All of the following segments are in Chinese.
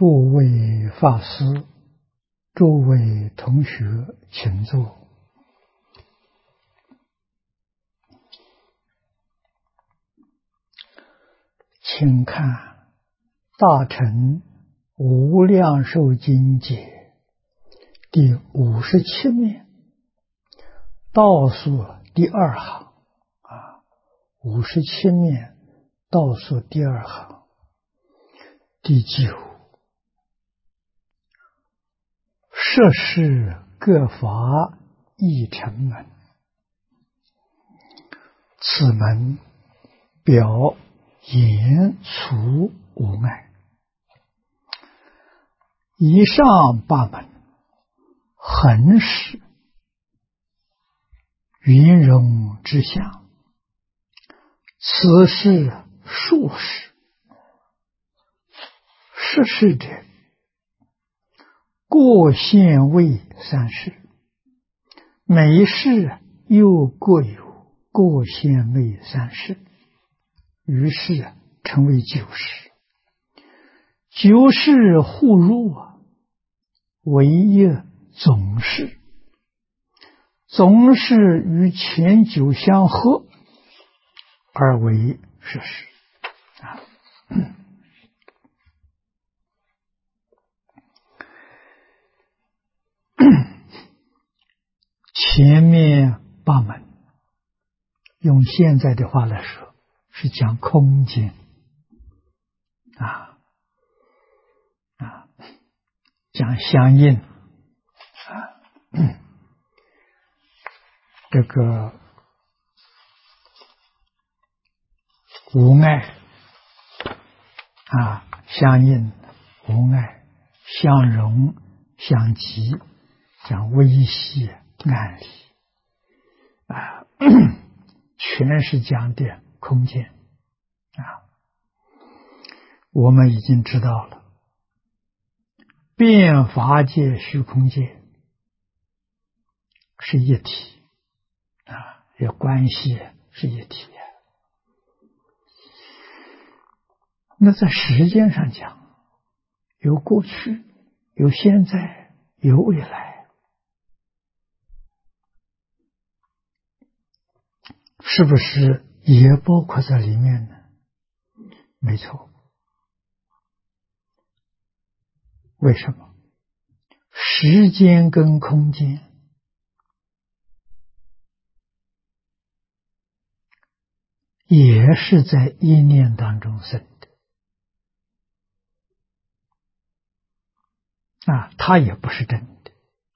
诸位法师、诸位同学，请坐。请看《大乘无量寿经解》第57面，倒数第二行57面倒数第二行第9。摄事各法义成门，此门表言除无碍。以上8门，恒实云容之相，此是数事。是事者，各现为3事，每事又各有各现为3事，于是称为9事。9事互入，为一总事。总事与前9相合，而为摄事。前面8门，用现在的话来说，是讲空间讲相应这个无碍相应无碍，相容相即，讲微细暗理全是讲的空间我们已经知道了，变法界虚空界是一体有关系，是一体。那在时间上讲，有过去，有现在，有未来，是不是也包括在里面呢？没错。为什么？时间跟空间也是在一念当中生的它也不是真的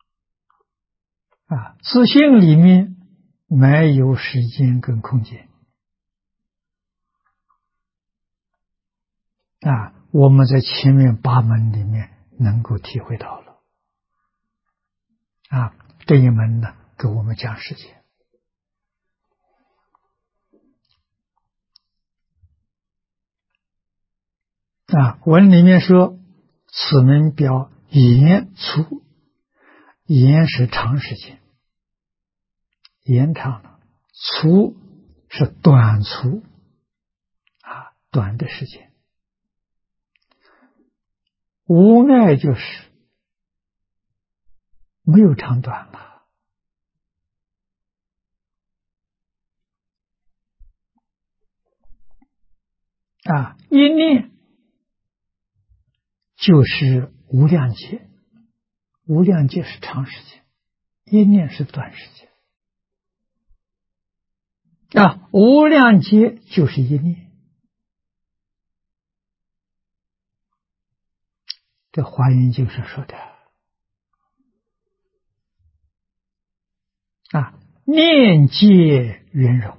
自性里面没有时间跟空间我们在前面8门里面能够体会到了这一门呢，给我们讲时间文里面说，此门表延粗，延是长时间，延长了；粗是短促短的时间。无碍就是没有长短了一念就是无量劫，无量劫是长时间，一念是短时间无量劫就是一念。这华严经上说的念界圆融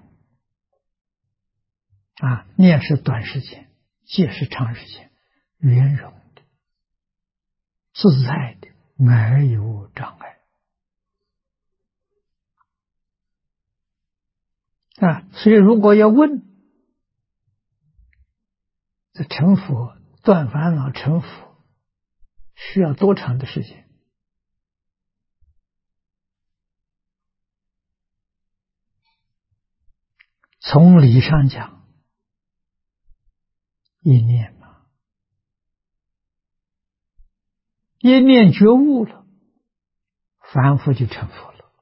念是短时间，界是长时间，圆融的，自在的，没有障碍所以如果要问这成佛断烦恼成佛需要多长的时间？从理上讲，一念嘛一念觉悟了，凡夫就成佛了。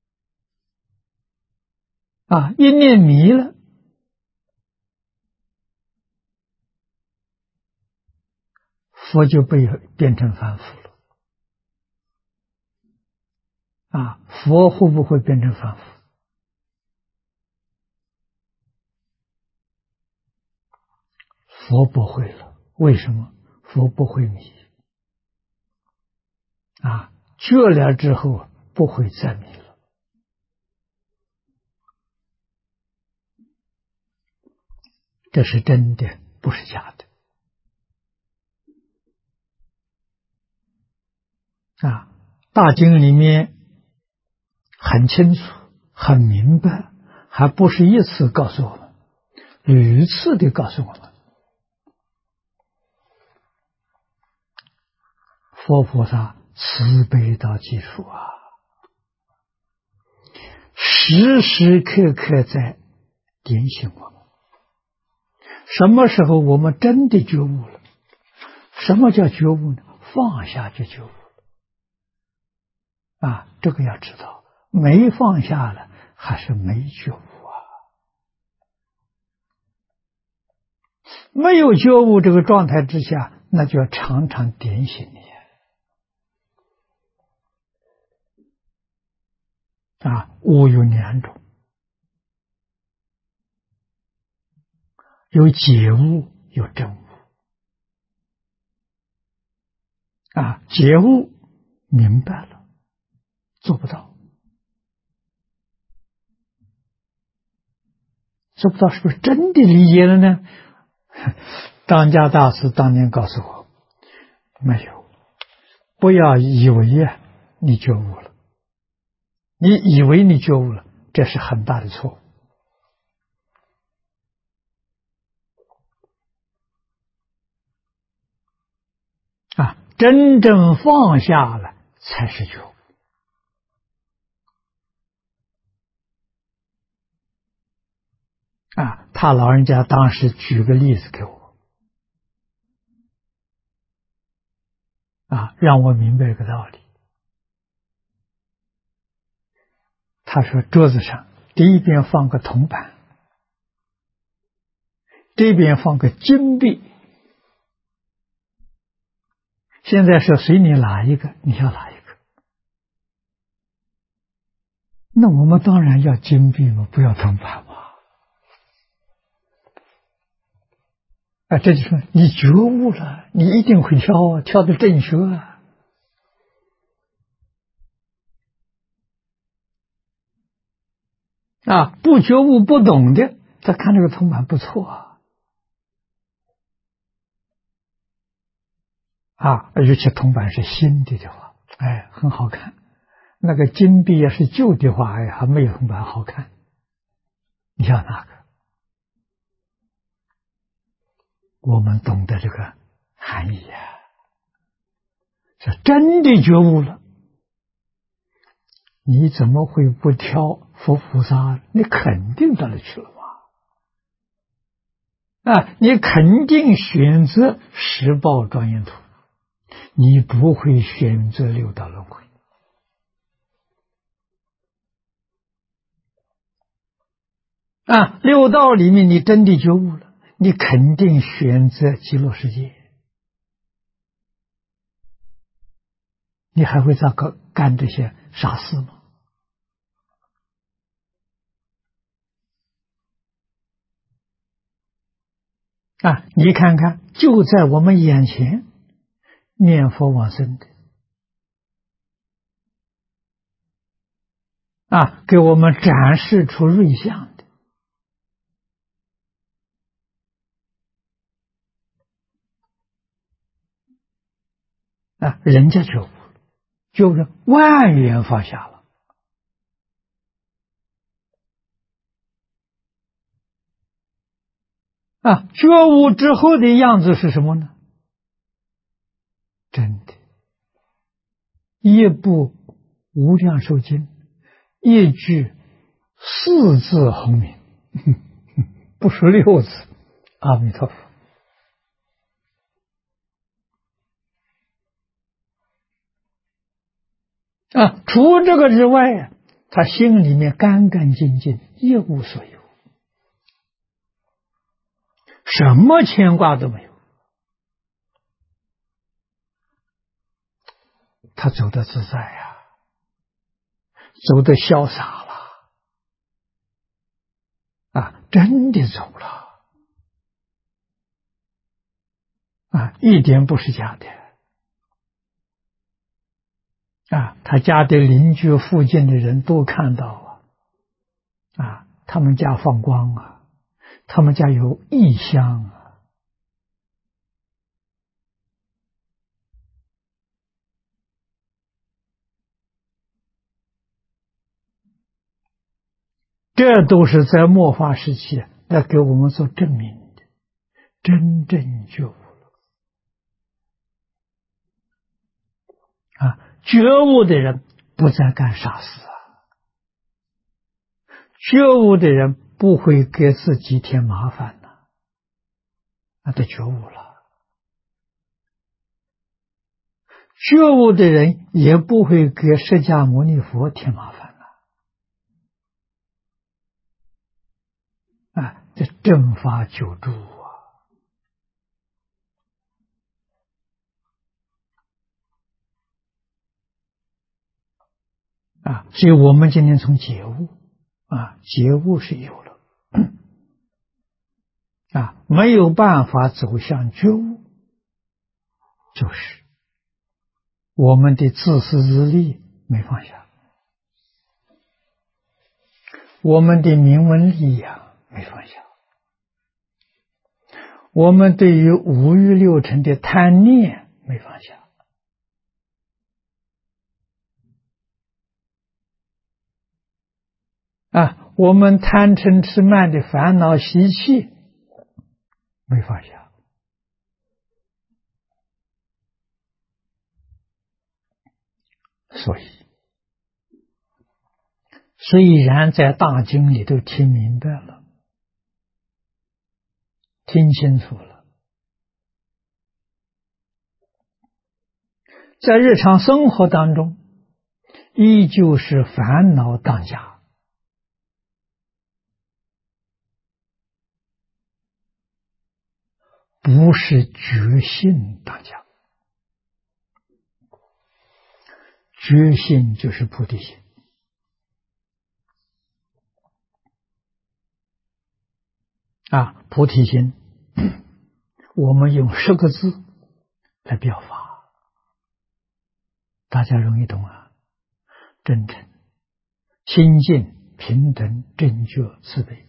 一念迷了，佛就变成凡夫了。佛会不会变成凡夫？佛不会了。为什么？佛不会迷。觉了之后不会再迷了。这是真的，不是假的。大经里面很清楚、很明白，还不是一次告诉我们，屡次的告诉我们。佛菩萨慈悲到极处时时刻刻在点醒我们。什么时候我们真的觉悟了？什么叫觉悟呢？放下就觉悟了。这个要知道，没放下了还是没觉悟没有觉悟这个状态之下，那就要常常点醒你悟有两种，有解悟，有证悟。解悟明白了，做不到。做不到是不是真的理解了呢？当家大师当年告诉我，没有，不要以为你觉悟了，你以为你觉悟了，这是很大的错误。真正放下了才是觉悟。他老人家当时举个例子给我，让我明白这个道理。他说桌子上第一边放个铜板，这边放个金币，现在是随你哪一个，你要哪一个？那我们当然要金币嘛，不要铜板嘛。这就说你觉悟了，你一定会挑挑的正确不觉悟不懂的，他看这个铜板不错尤其铜板是新的话，很好看。那个金币要是旧的话，还没有铜板好看。你要哪个？我们懂得这个含义是真的觉悟了，你怎么会不挑佛菩萨？你肯定到那去了你肯定选择十报庄严土，你不会选择六道轮回六道里面你真的觉悟了，你肯定选择极乐世界，你还会再干这些傻事吗？你看看，就在我们眼前念佛往生的给我们展示出瑞相的人家觉悟了，就是万缘放下了觉悟之后的样子是什么呢？真的，一部无量寿经，一句四字洪名，不是六字，阿弥陀佛。 除这个之外，他心里面干干净净，一无所有，什么牵挂都没有，他走得自在呀，走得潇洒了，真的走了，一点不是假的。他家的邻居附近的人都看到他们家放光他们家有异香这都是在末法时期来给我们做证明的，真正觉悟了觉悟的人不再干傻事觉悟的人不会给自己添麻烦他觉悟了。觉悟的人也不会给释迦牟尼佛添麻烦这正法久住所以我们今天从觉悟觉悟是有了没有办法走向觉悟，就是我们的自私自利没放下，我们的名闻利养没放下，我们对于五欲六尘的贪念没放下我们贪嗔痴慢的烦恼习气没放下。所以虽然在大经里都听明白了，听清楚了，在日常生活当中依旧是烦恼当家，不是觉性当家。觉性就是菩提心菩提心我们用10个字来表法，大家容易懂真诚、清净、平等、正觉、慈悲。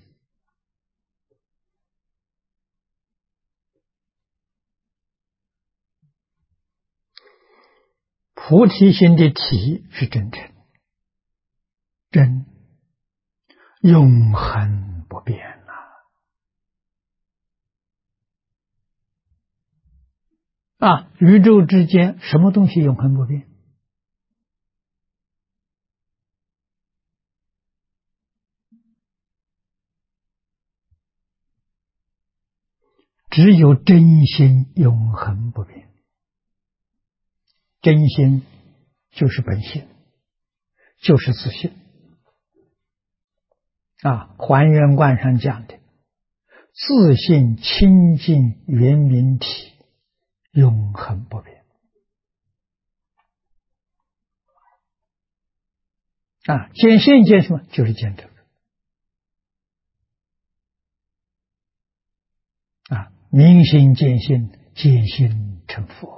菩提心的体是真诚，真永恒不变宇宙之间什么东西永恒不变？只有真心永恒不变。真心就是本性，就是自性还原观上讲的自性清净圆明体永恒不变见性见什么？就是见这个明心见性，见性成佛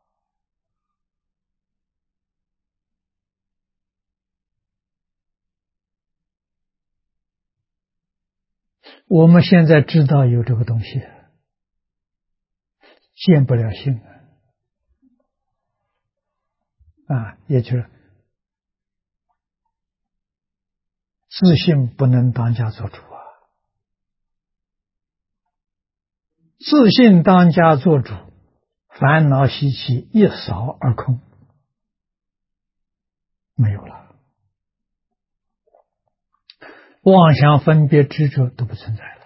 我们现在知道有这个东西，见不了性也就是自性不能当家做主自性当家做主，烦恼习气一扫而空，没有了，妄想分别执着都不存在了。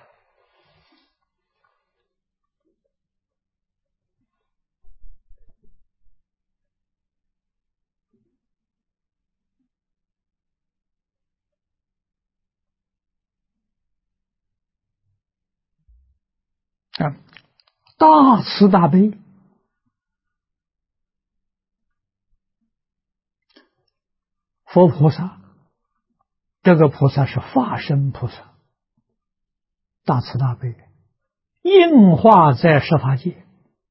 啊，大慈大悲，佛菩萨，这个菩萨是化身菩萨，大慈大悲，应化在十法界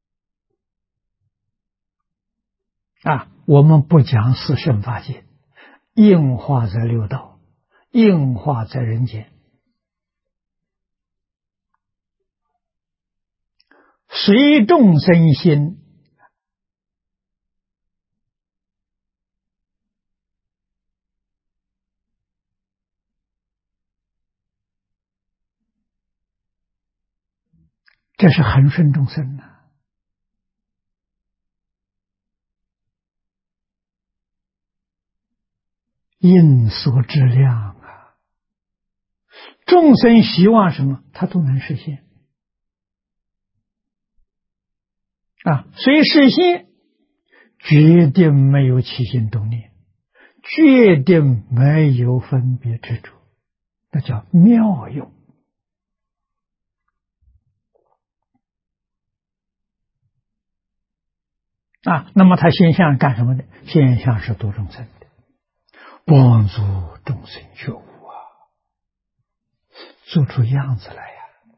啊。我们不讲四圣法界，应化在六道，应化在人间，随众生心，这是恒顺众生呐。应所质量啊，众生希望什么，他都能实现啊。所以实现，决定没有起心动念，决定没有分别执着，那叫妙用啊。那么他现象干什么呢？现象是度众生的，帮助众生觉悟啊，做出样子来呀。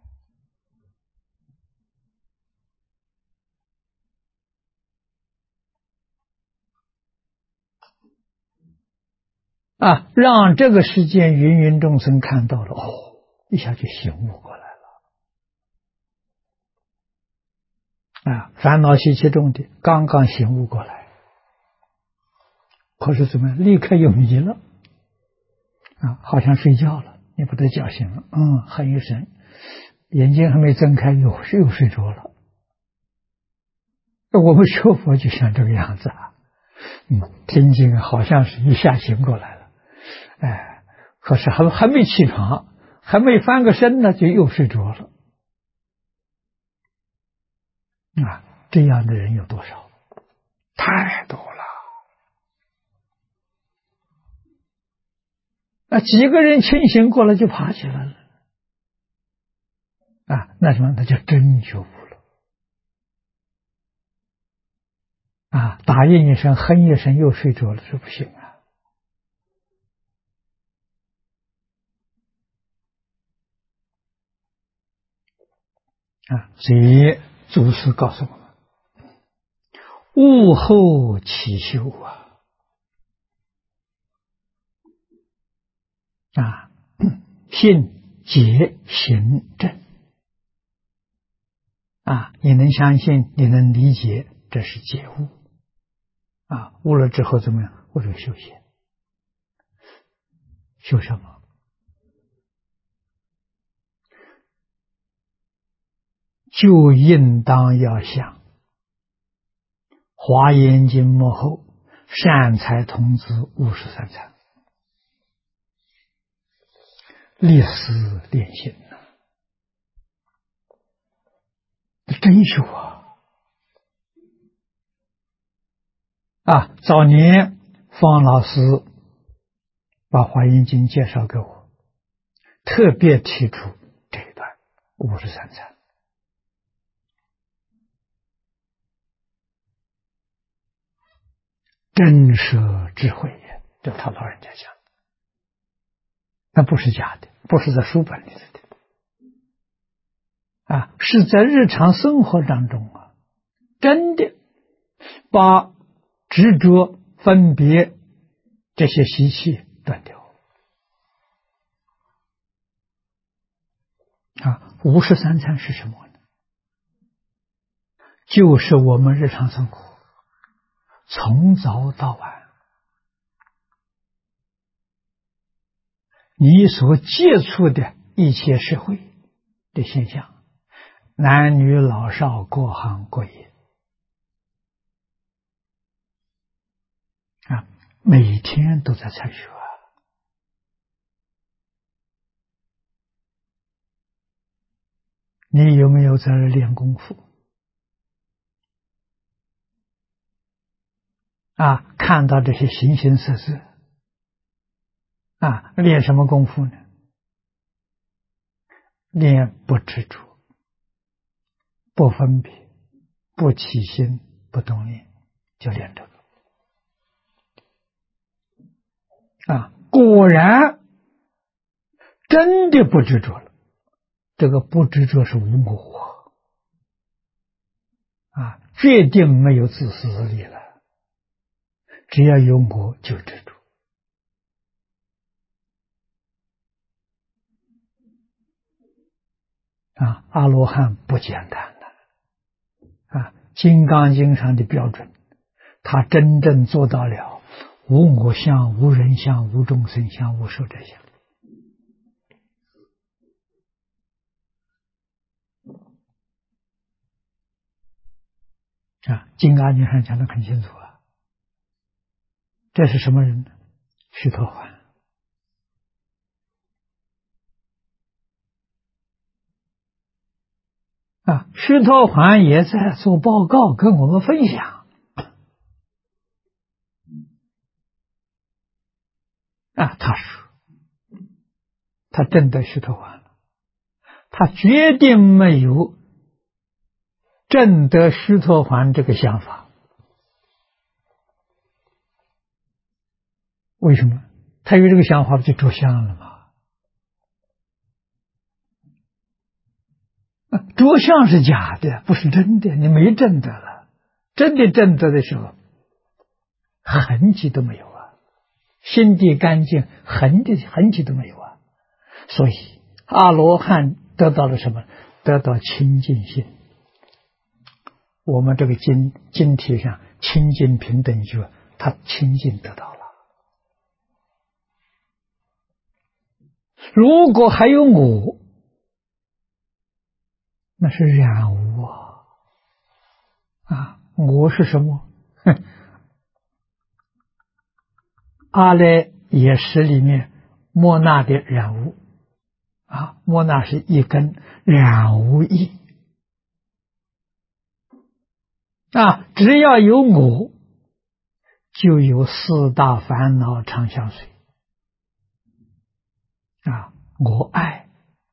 啊，让这个世界芸芸众生看到了，哦，一下就醒悟过来了。啊，烦恼习气重的，刚刚醒悟过来，可是怎么样？立刻又迷了。啊，好像睡觉了，你把他叫醒了，很有神，眼睛还没睁开，又睡着了。我们学佛就像这个样子啊，听经好像是一下醒过来了，哎，可是还没起床，还没翻个身呢，就又睡着了。啊，这样的人有多少？太多了。啊，几个人清醒过来就爬起来了。啊，那什么，那叫真觉悟了。啊，打应一声，哼一声，又睡着了，这不行啊！啊，所以祖师告诉我们：悟后起修啊！啊，信解行正啊，你能相信，你能理解，这是解悟啊。悟了之后怎么样？或者修行，修什么？就应当要想华严经幕后善财童子53参，立思练心呐，真修啊！啊，早年方老师把华严经介绍给我，特别提出这一段53参。真舍智慧也，这他老人家讲，那不是假的，不是在书本里的啊，是在日常生活当中啊，真的把执着、分别这些习气断掉啊。53参是什么呢？就是我们日常生活从早到晚，你所接触的一切社会的现象，男女老少各行各业啊，每天都在参学啊。你有没有在练功夫啊？看到这些形形色色啊，练什么功夫呢？练不执着不分别，不起心，不动念，就练这个。果然真的不执着了。这个不执着是无我决定没有自私自利了。只要有我就执着。阿罗汉不简单的金刚经上的标准，他真正做到了无我相、无人相、无众生相、无寿者相。金刚经上讲得很清楚这是什么人呢？须陀洹。须陀洹也在做报告跟我们分享他说他证得须陀洹了，他决定没有证得须陀洹这个想法。为什么？他有这个想法不就着相了吗？着相是假的，不是真的，你没证得了。真的证得的时候，痕迹都没有心地干净，痕迹都没有所以阿罗汉得到了什么？得到清净心。我们这个经题上清净平等觉，他清净得到了。如果还有我，那是染污我是什么？阿赖耶识里面莫那的染污莫那是一根染污业只要有我，就有四大烦恼常相随我爱，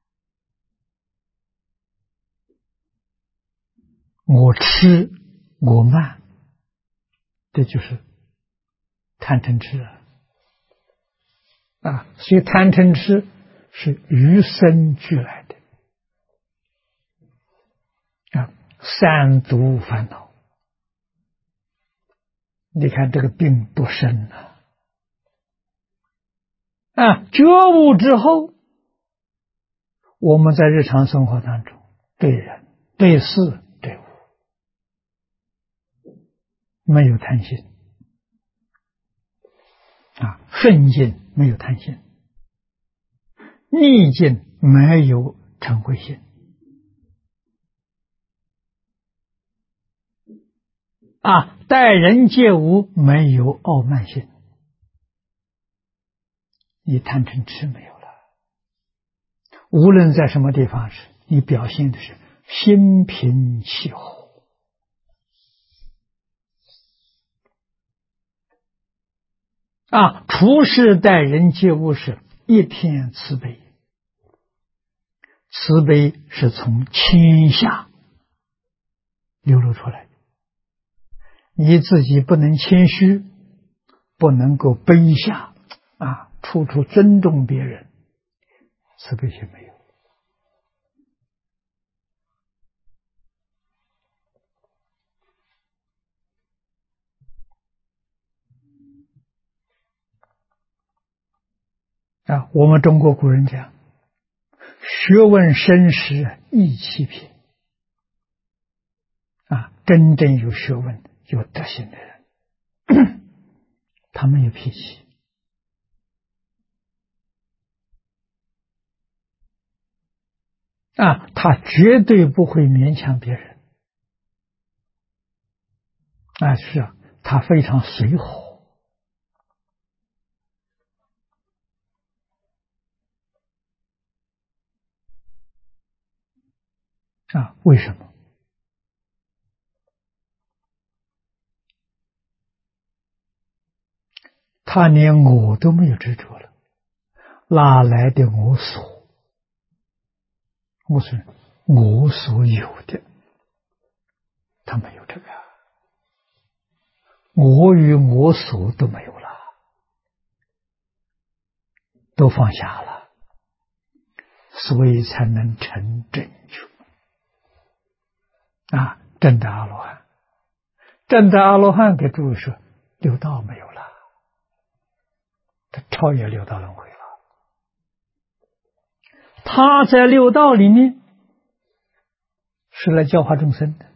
我痴，我慢，这就是贪嗔痴所以贪嗔痴是与生俱来的三毒烦恼。你看这个病多深觉悟之后，我们在日常生活当中，对人、对事、对物，没有贪心顺境没有贪心，逆境没有嗔恚心待人接物没有傲慢心，你贪嗔痴没有了。无论在什么地方时，你表现的是心平气和处事待人接物时一片慈悲。慈悲是从谦下流露出来的。你自己不能谦虚，不能够卑下处处尊重别人，慈悲心没有我们中国古人讲，学问深时意气平真正有学问有德行的人他没有脾气他绝对不会勉强别人是他非常随和为什么？他连我都没有执着了，哪来的我所？我说我所有的他没有这个，我与我所都没有了，都放下了，所以才能成正觉啊！真的阿罗汉，真的阿罗汉给诸位说，六道没有了，他超越六道轮回了。他在六道里面是来教化众生的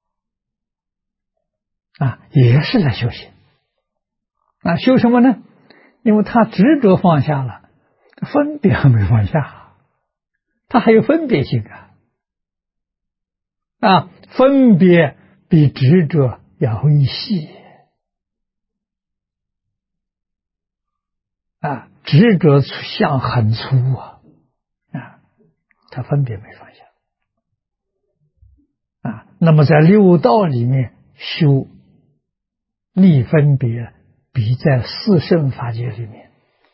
啊，也是来修行啊。修什么呢？因为他执着放下了，分别还没放下，他还有分别心啊，分别比执着要微细啊，执着相很粗啊，他分别没放下啊。那么在六道里面修立分别，比在四圣法界里面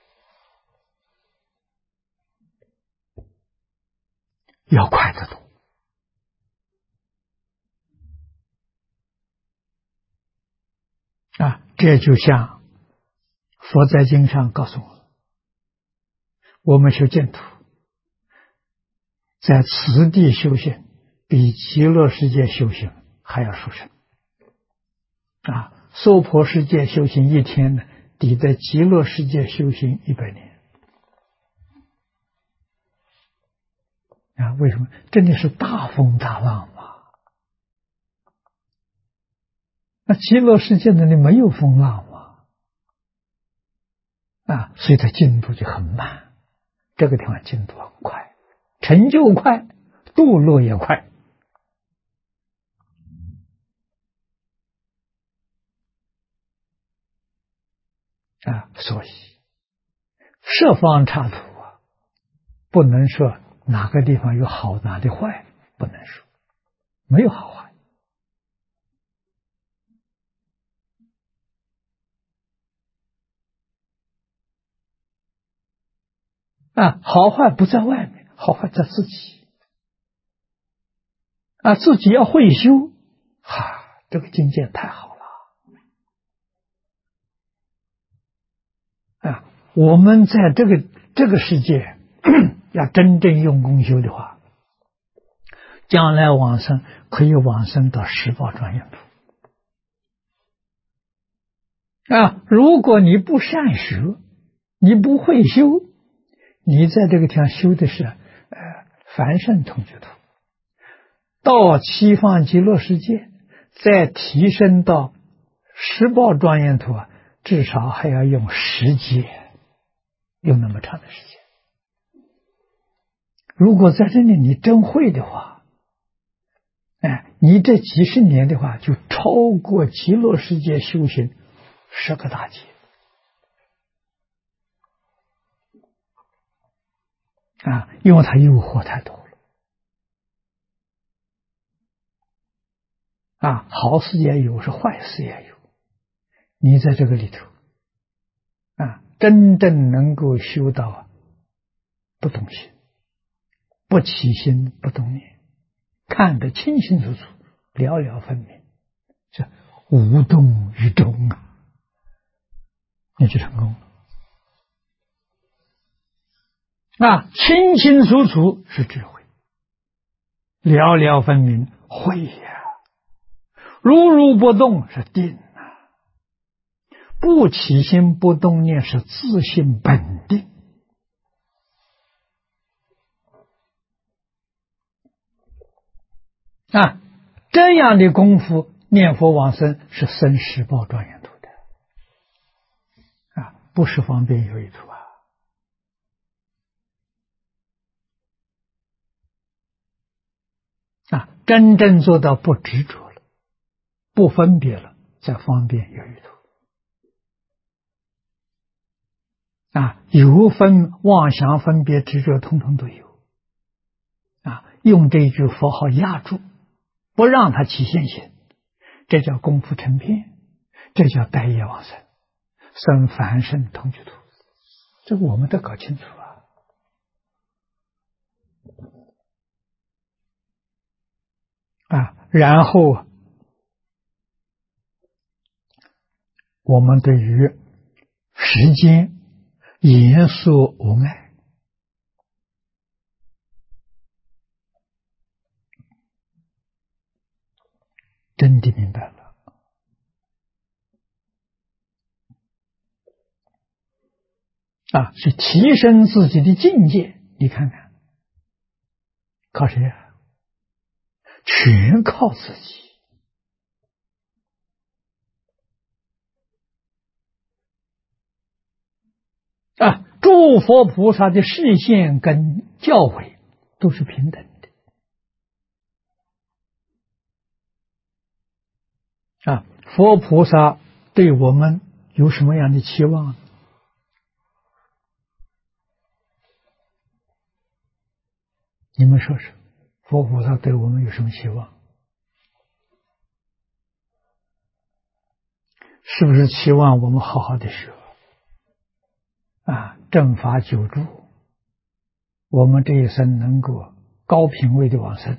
要快得多啊。这就像佛在经上告诉我们修净土，在此地修行比极乐世界修行还要殊胜啊！娑婆世界修行一天呢，抵得极乐世界修行100年啊！为什么？这里是大风大浪嘛。那极乐世界那里没有风浪嘛啊，所以它进度就很慢。这个地方进度很快，成就快，堕落也快啊！所以十方刹土啊，不能说哪个地方有好，哪里坏，不能说，没有好坏啊，好坏不在外面，好坏在自己啊，自己要会修这个境界太好了啊！我们在这个世界要真正用功修的话，将来往生可以往生到十宝庄严土啊！如果你不善学，你不会修，你在这个地方修的是凡圣同居土，到西方极乐世界再提升到十宝庄严土啊，至少还要用10劫，用那么长的时间。如果在这里你真会的话，你这几十年的话，就超过极乐世界修行10个大劫啊！因为它诱惑太多了啊，好事也有，是坏事也有。你在这个里头啊，真正能够修到不动心、不起心、不动念，看得清清楚楚、了了分明，这无动于衷啊，你就成功了。清清楚楚是智慧，了了分明慧呀，如如不动是定啊，不起心不动念是自性本定啊。这样的功夫念佛往生是生十宝庄严土的啊，不是方便有余土真正做到不执着了，不分别了，才方便有余土有分妄想分别执着统统都有用这一句佛号压住，不让它起现行，这叫功夫成片，这叫待业往生，生凡圣同居土，这个我们得搞清楚然后我们对于时间严肃无碍，真的明白了。所以提升自己的境界，你看看，靠谁啊？全靠自己。诸佛菩萨的示现跟教诲都是平等的。佛菩萨对我们有什么样的期望？你们说说，佛菩萨对我们有什么期望？是不是期望我们好好的学正法久住，我们这一生能够高品位的往生？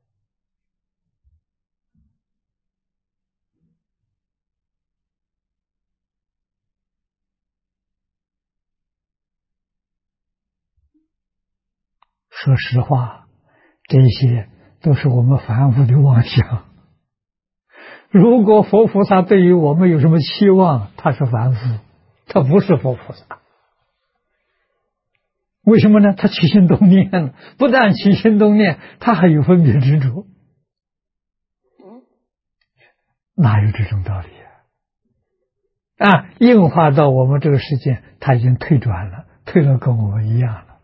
说实话，这些都是我们凡夫的妄想。如果佛菩萨对于我们有什么期望，他是凡夫，他不是佛菩萨。为什么呢？他起心动念了，不但起心动念，他还有分别执着。哪有这种道理硬化到我们这个世界，他已经退转了，退了跟我们一样了。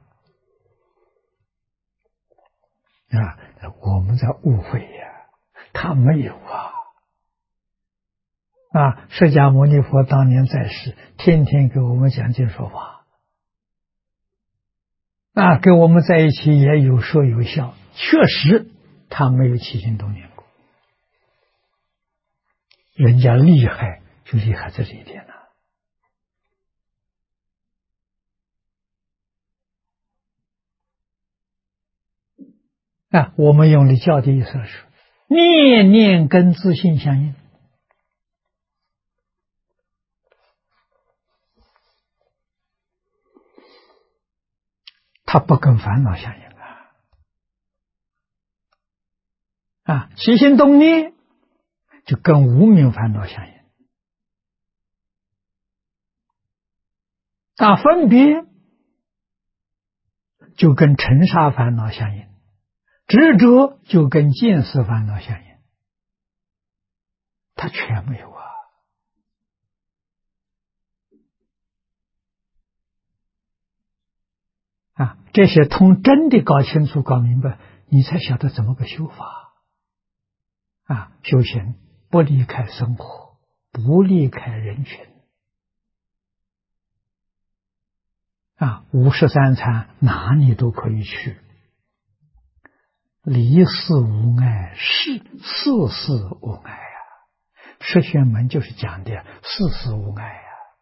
我们在误会他没有释迦牟尼佛当年在世，天天给我们讲经说法，跟我们在一起也有说有笑，确实他没有起心动念过。人家厉害就厉害在这一点我们用的教的意思是念念跟自信相应。它不跟烦恼相应起心动念就跟无明烦恼相应分别就跟尘沙烦恼相应，执着就跟见思烦恼相应，它全没有这些通真的搞清楚搞明白，你才晓得怎么个修法修行不离开生活，不离开人群53禅哪里都可以去，离世无碍，事事无碍十玄门就是讲的事事无碍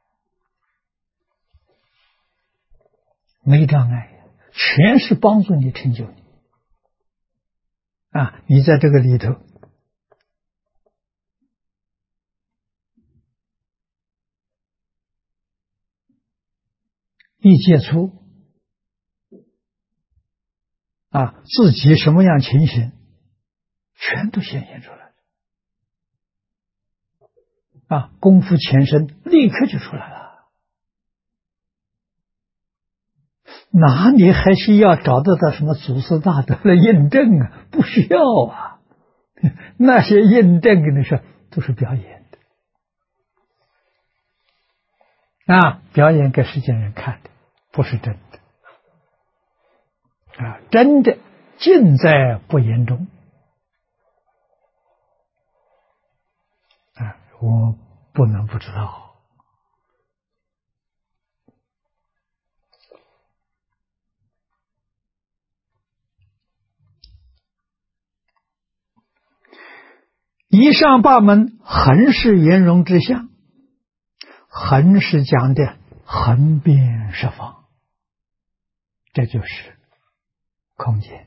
没障碍，全是帮助你成就你你在这个里头一接触自己什么样情形全都显现出来功夫前身立刻就出来了，哪里还需要找得到什么祖师大德的印证不需要那些印证跟你说都是表演的表演给世间人看的，不是真的真的尽在不言中我不能不知道。以上八门横是圆融之相，横是讲的横遍十方，这就是空间。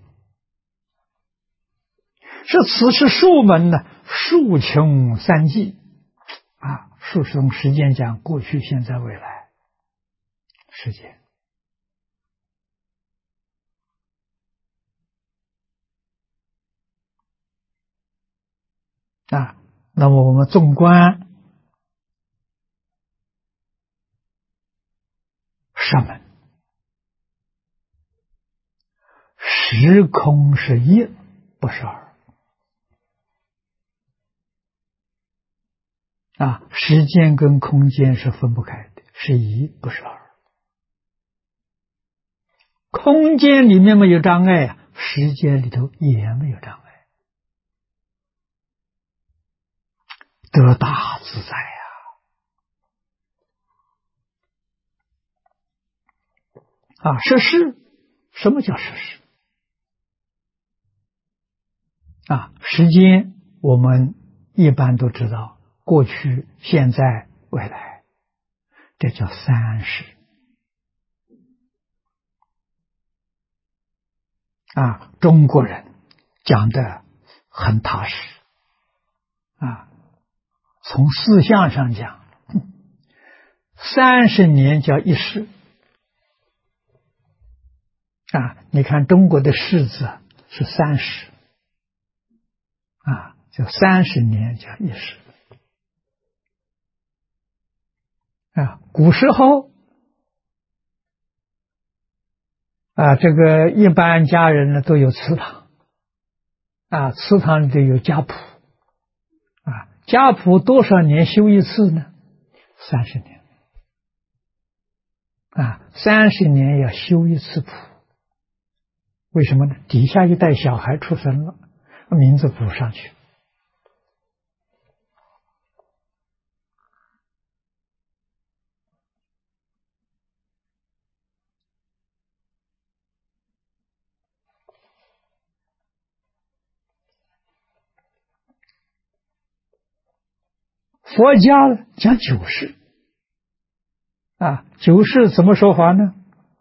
是此是数门呢，数穷三际是从时间讲，过去、现在、未来，时间。那么我们纵观上门，时空是一，不是二。时间跟空间是分不开的，是一，不是二。空间里面没有障碍，时间里头也没有障碍，得大自在实事，什么叫实事？时间我们一般都知道，过去、现在、未来，这叫三时。中国人讲的很踏实从思想上讲，30年叫一世你看中国的世字是30就30年叫一世古时候这个一般家人呢都有祠堂祠堂里头有家谱家谱多少年修一次呢？30年30年要修一次谱，为什么呢？底下一代小孩出生了，名字补上去。佛家讲九世九世怎么说法呢？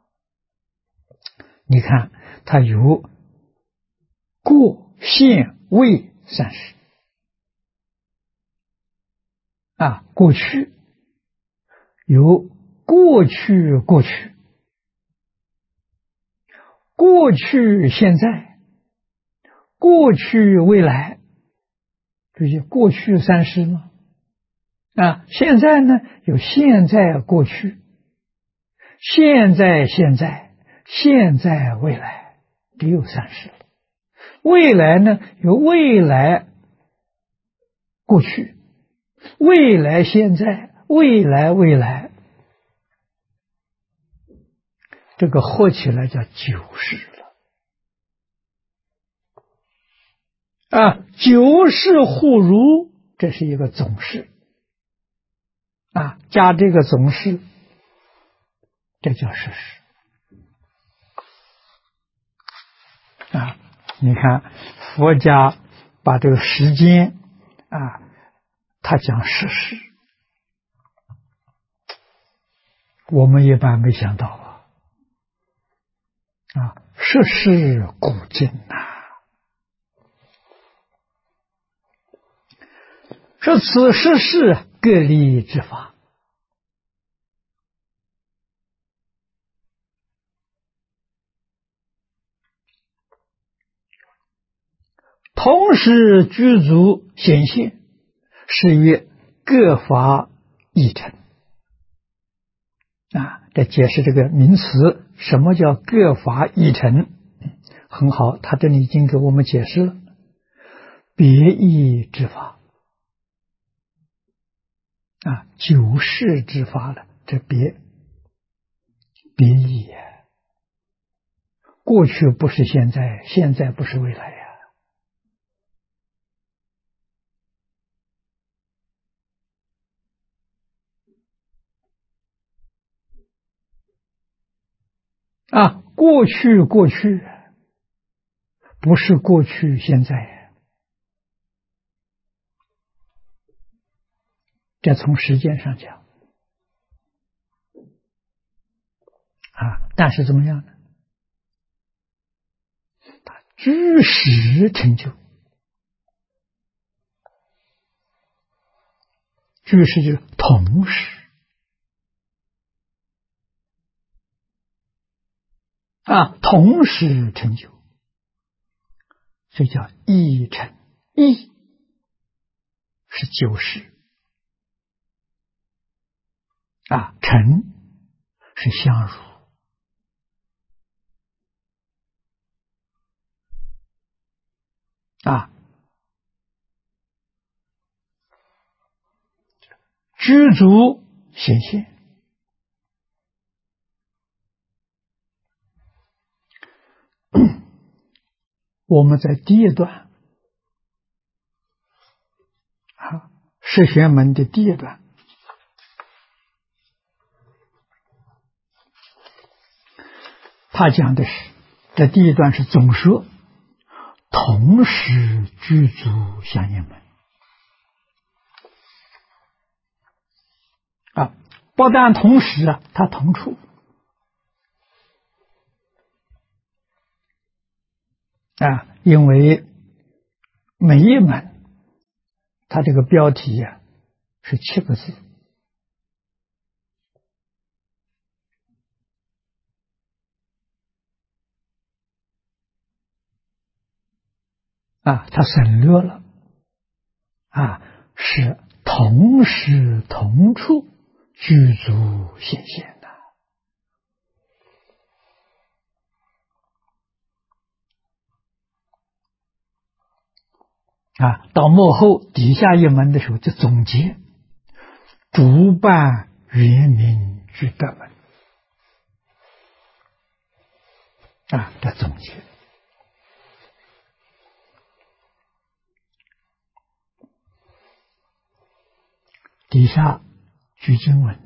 你看它有过、现、未三世过去有过去、过去、过去现在、过去未来，这些过去三世吗？现在呢有现在过去、现在现在、现在未来，只有三世了。未来呢有未来过去、未来现在、未来未来，这个合起来叫九世了九世互如，这是一个总世加这个总世，这叫实事你看佛家把这个时间他讲实事，我们一般没想到实事古今说此实是各立之法同时具足显现，是曰各法义成这解释这个名词，什么叫各法义成？很好，他这里已经给我们解释了，别义之法九世之法了，这别义过去不是现在，现在不是未来过去不是过去现在这从时间上讲但是怎么样呢？它居实成就居士就是同时同时成就，所以叫一成。一是九识成是相如知足显现。我们在第一段十玄门的第一段，他讲的是，这第一段是总说同时具足相应门不但同时它同处因为每一门它这个标题是7个字它省略了是同时同处具足显现的到末后底下一门的时候就总结主办圆明具德门的总结。底下举经文字，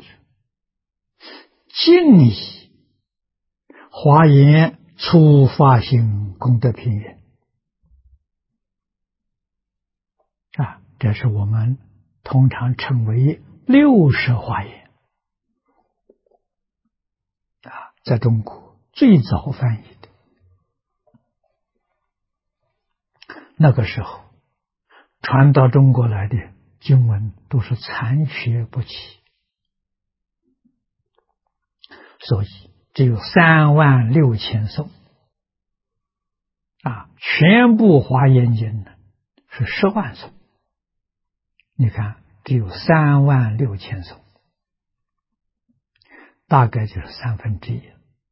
敬以华严初发行功德品言这是我们通常称为60华严在中国最早翻译的。那个时候传到中国来的经文都是残缺不齐，所以只有36000颂全部华严经呢是10万颂，你看只有36000颂，大概就是1/3。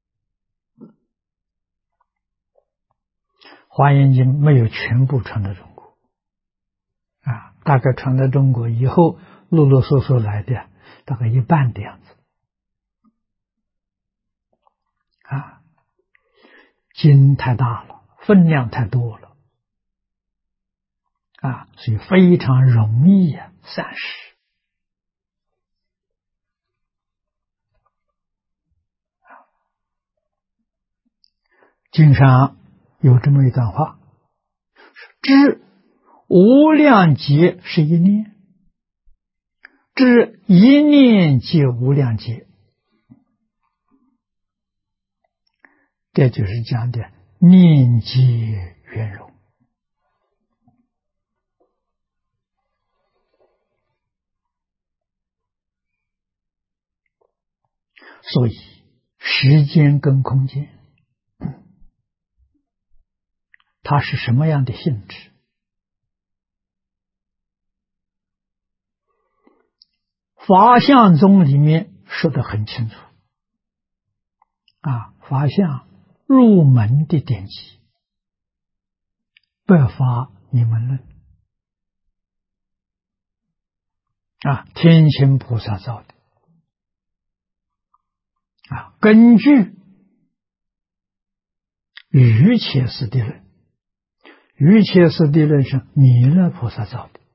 华严经没有全部传到中国大概传到中国以后陆陆续续来的大概一半的样子经太大了，分量太多了所以非常容易散失经上有这么一段话，知无量劫是一念，知一念即无量劫，这就是讲的念劫圆融。所以时间跟空间它是什么样的性质？法相宗里面说得很清楚法相入门的典籍百法明门论天亲菩萨造的根据瑜伽师地论，瑜伽师地论是弥勒菩萨造的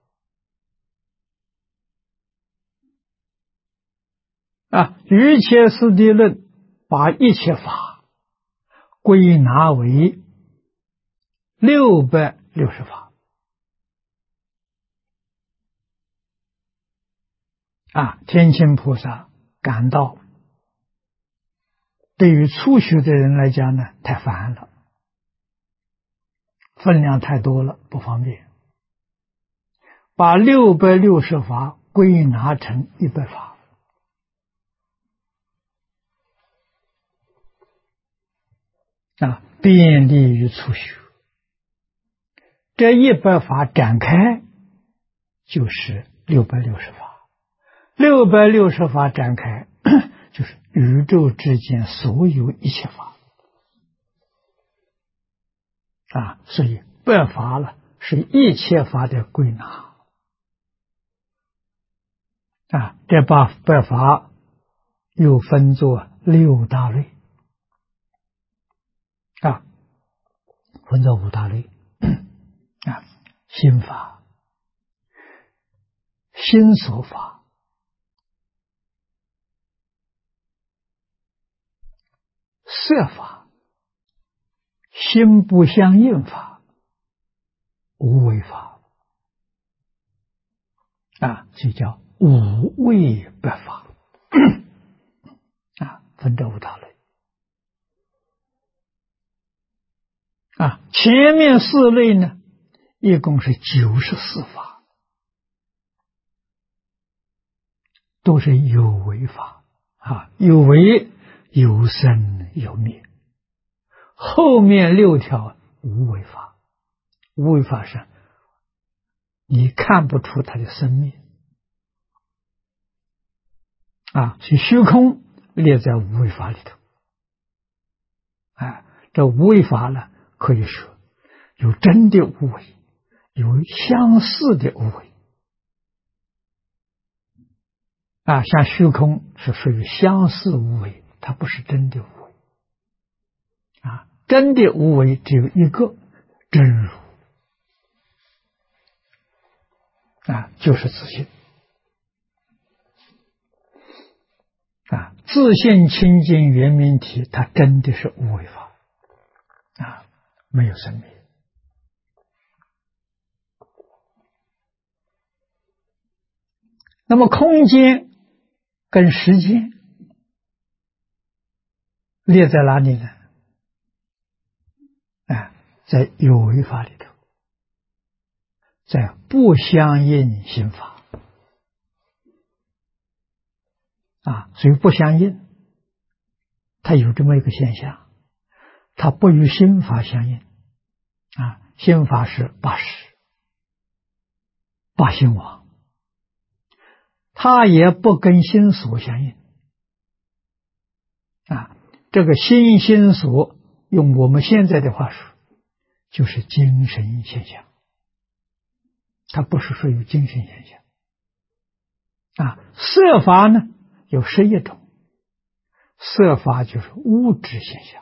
瑜伽师地论把一切法归纳为660法天亲菩萨感到对于初学的人来讲呢太烦了，分量太多了不方便，把660法归纳成100法。便利于初学。这100法展开就是660法，660法展开就是宇宙之间所有一切法。所以100法了是一切法的归纳。这100法又分作6大类。分作5大类。心法、心所法、色法、心不相应法、无为法。就叫五位100法。分这5大类。前面4类呢，一共是94法，都是有为法。有为有生有灭。后面6条无为法。无为法上你看不出它的生灭。所以虚空列在无为法里头。这无为法呢，可以说有真的无为，有相似的无为。像虚空是属于相似无为，它不是真的无为。真的无为只有一个，真如。就是自性。自性清净圆明体，它真的是无为法。没有生灭。那么空间跟时间列在哪里呢？在有为法里头，在不相应心法。所以不相应，它有这么一个现象，它不与心法相应。心法是80，八心王，它也不跟心所相应。这个心所，用我们现在的话说，就是精神现象，它不是属于精神现象。色法呢有11种，色法就是物质现象。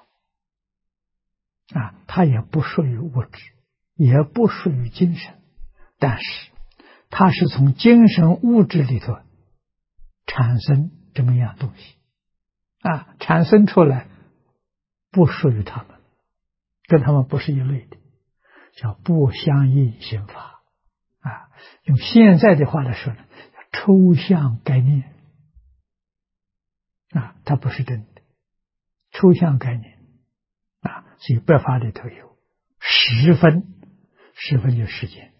它也不属于物质，也不属于精神，但是它是从精神物质里头产生这么样东西。产生出来不属于他们，跟他们不是一类的，叫不相应心法。用现在的话来说呢，抽象概念。它不是真的，抽象概念。所以100法里头有10分，10分就是时间。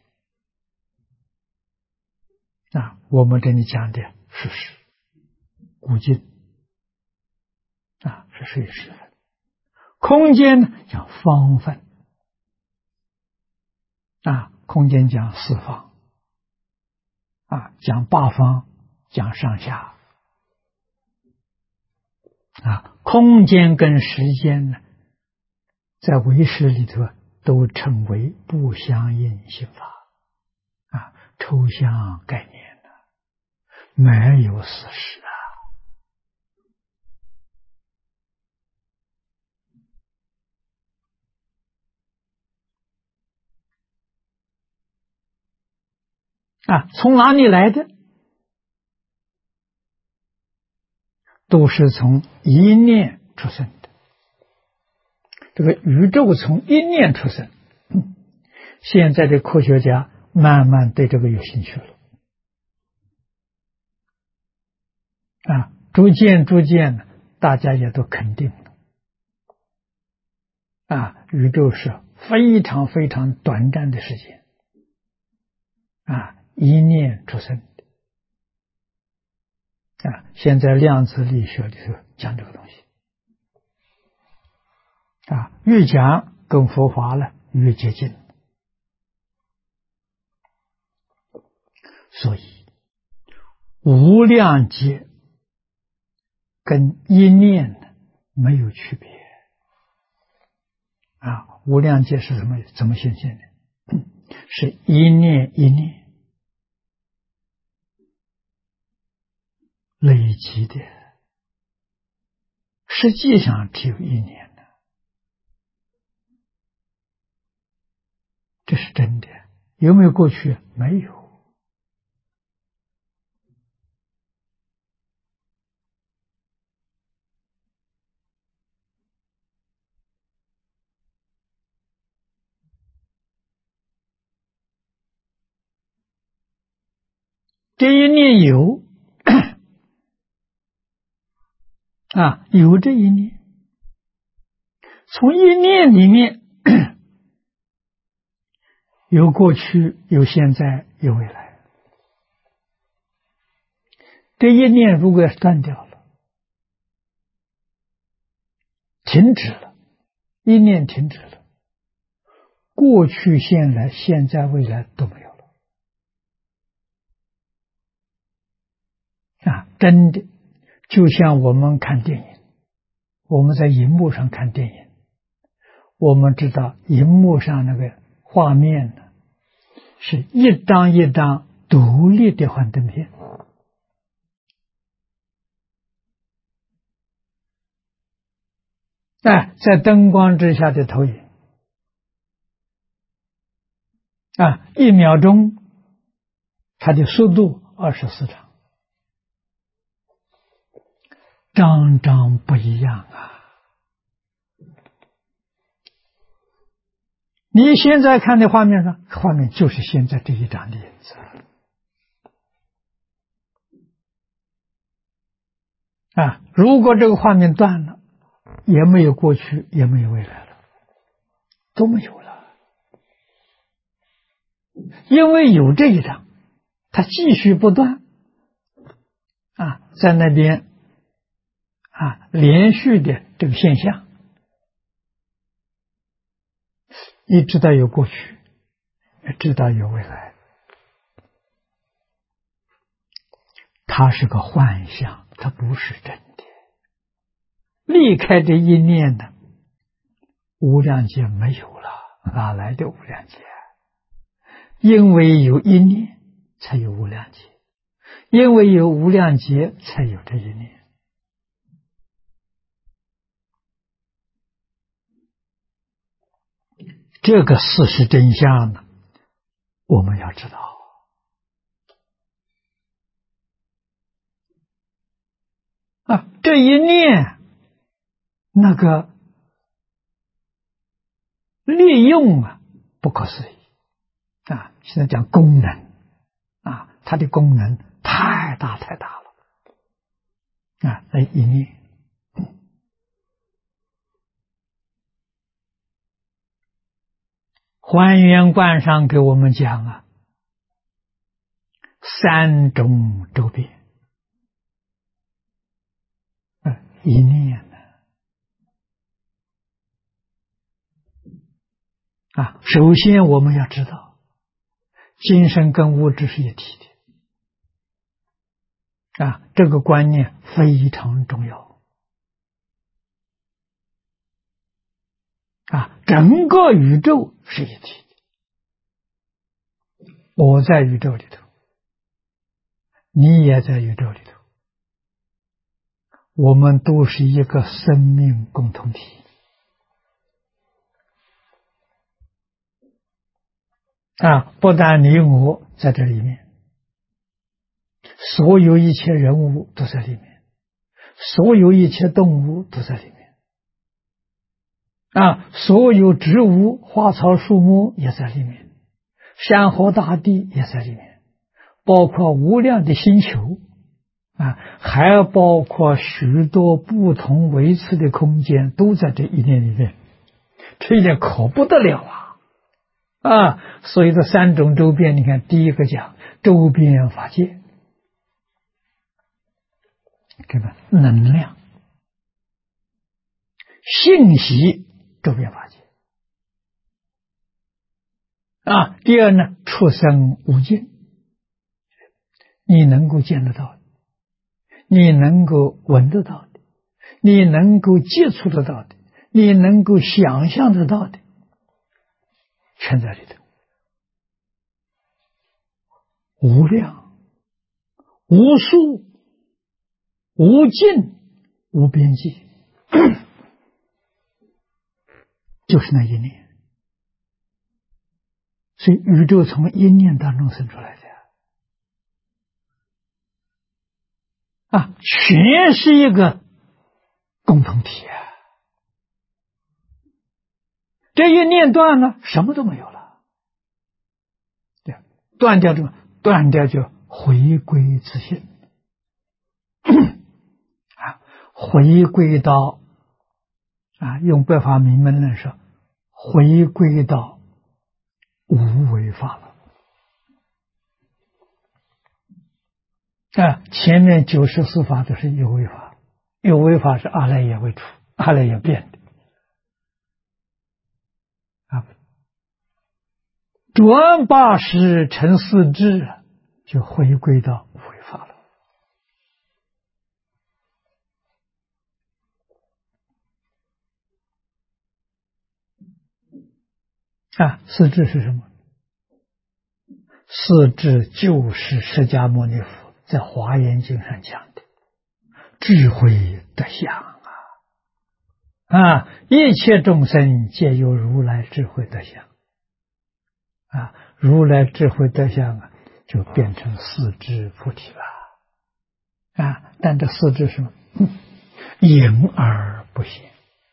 我们这里讲的是时，古今是属于10分。空间呢叫方分。空间讲四方，讲八方，讲上下。空间跟时间呢，在唯识里头都称为不相应心法。抽象概念的，没有事实。从哪里来的？都是从一念出生的。这个宇宙从一念出生。现在的科学家慢慢对这个有兴趣了。逐渐大家也都肯定了。宇宙是非常非常短暂的时间。一念出生的。 现在量子力学里头讲这个东西越讲跟佛法呢越接近。所以无量劫跟一念呢没有区别无量劫是怎么显现的？是一念一念累积的，实际上只有一念的，这是真的。有没有过去？没有。这一念有有这一念，从一念里面有过去，有现在，有未来。这一念如果要是断掉了，停止了，一念停止了，过去、现在、未来都没有了真的就像我们看电影，我们在荧幕上看电影，我们知道荧幕上那个画面呢，是一张一张独立的幻灯片在灯光之下的投影1秒钟它的速度24张，张张不一样你现在看的画面上，画面就是现在这一张的影子如果这个画面断了，也没有过去，也没有未来了，都没有了。因为有这一张，它继续不断在那边连续的这个现象，你知道有过去，也知道有未来，它是个幻象，它不是真的。离开这一念呢，无量劫没有了，哪来的无量劫？因为有一念才有无量劫，因为有无量劫才有这一念。这个事实真相呢，我们要知道这一念那个利用不可思议现在讲功能它的功能太大太大了那一念还原观上给我们讲3种周边一念首先我们要知道精神跟物质是一体的这个观念非常重要整个宇宙是一体的，我在宇宙里头，你也在宇宙里头，我们都是一个生命共同体不但你我在这里面，所有一切人物都在里面，所有一切动物都在里面所有植物花草树木也在里面，山河大地也在里面，包括无量的星球还包括许多不同维次的空间都在这一念里面，这一点可不得了所以这3种周边，你看第一个讲周边法界这个能量、信息周边法界啊。第二呢，出生无尽，你能够见得到的，你能够闻得到的，你能够接触得到的，你能够想象得到的，全在里头，无量、无数、无尽、无边际，就是那一念。所以宇宙从一念当中生出来的啊，全是一个共同体啊。这一念断了，什么都没有了，对，断掉这个，断掉就回归自性啊，回归到啊，用白话明门论说，回归到无为法了啊。前面94法都是有为法，有为法是阿赖耶为主，阿赖耶变的啊。转80成4智，就回归到无为法了啊。4智是什么？4智就是释迦牟尼佛在华严经上讲的智慧德相啊，一切众生皆有如来智慧德相啊，如来智慧德相啊，就变成4智菩提了啊。但这4智是什么？隐而不显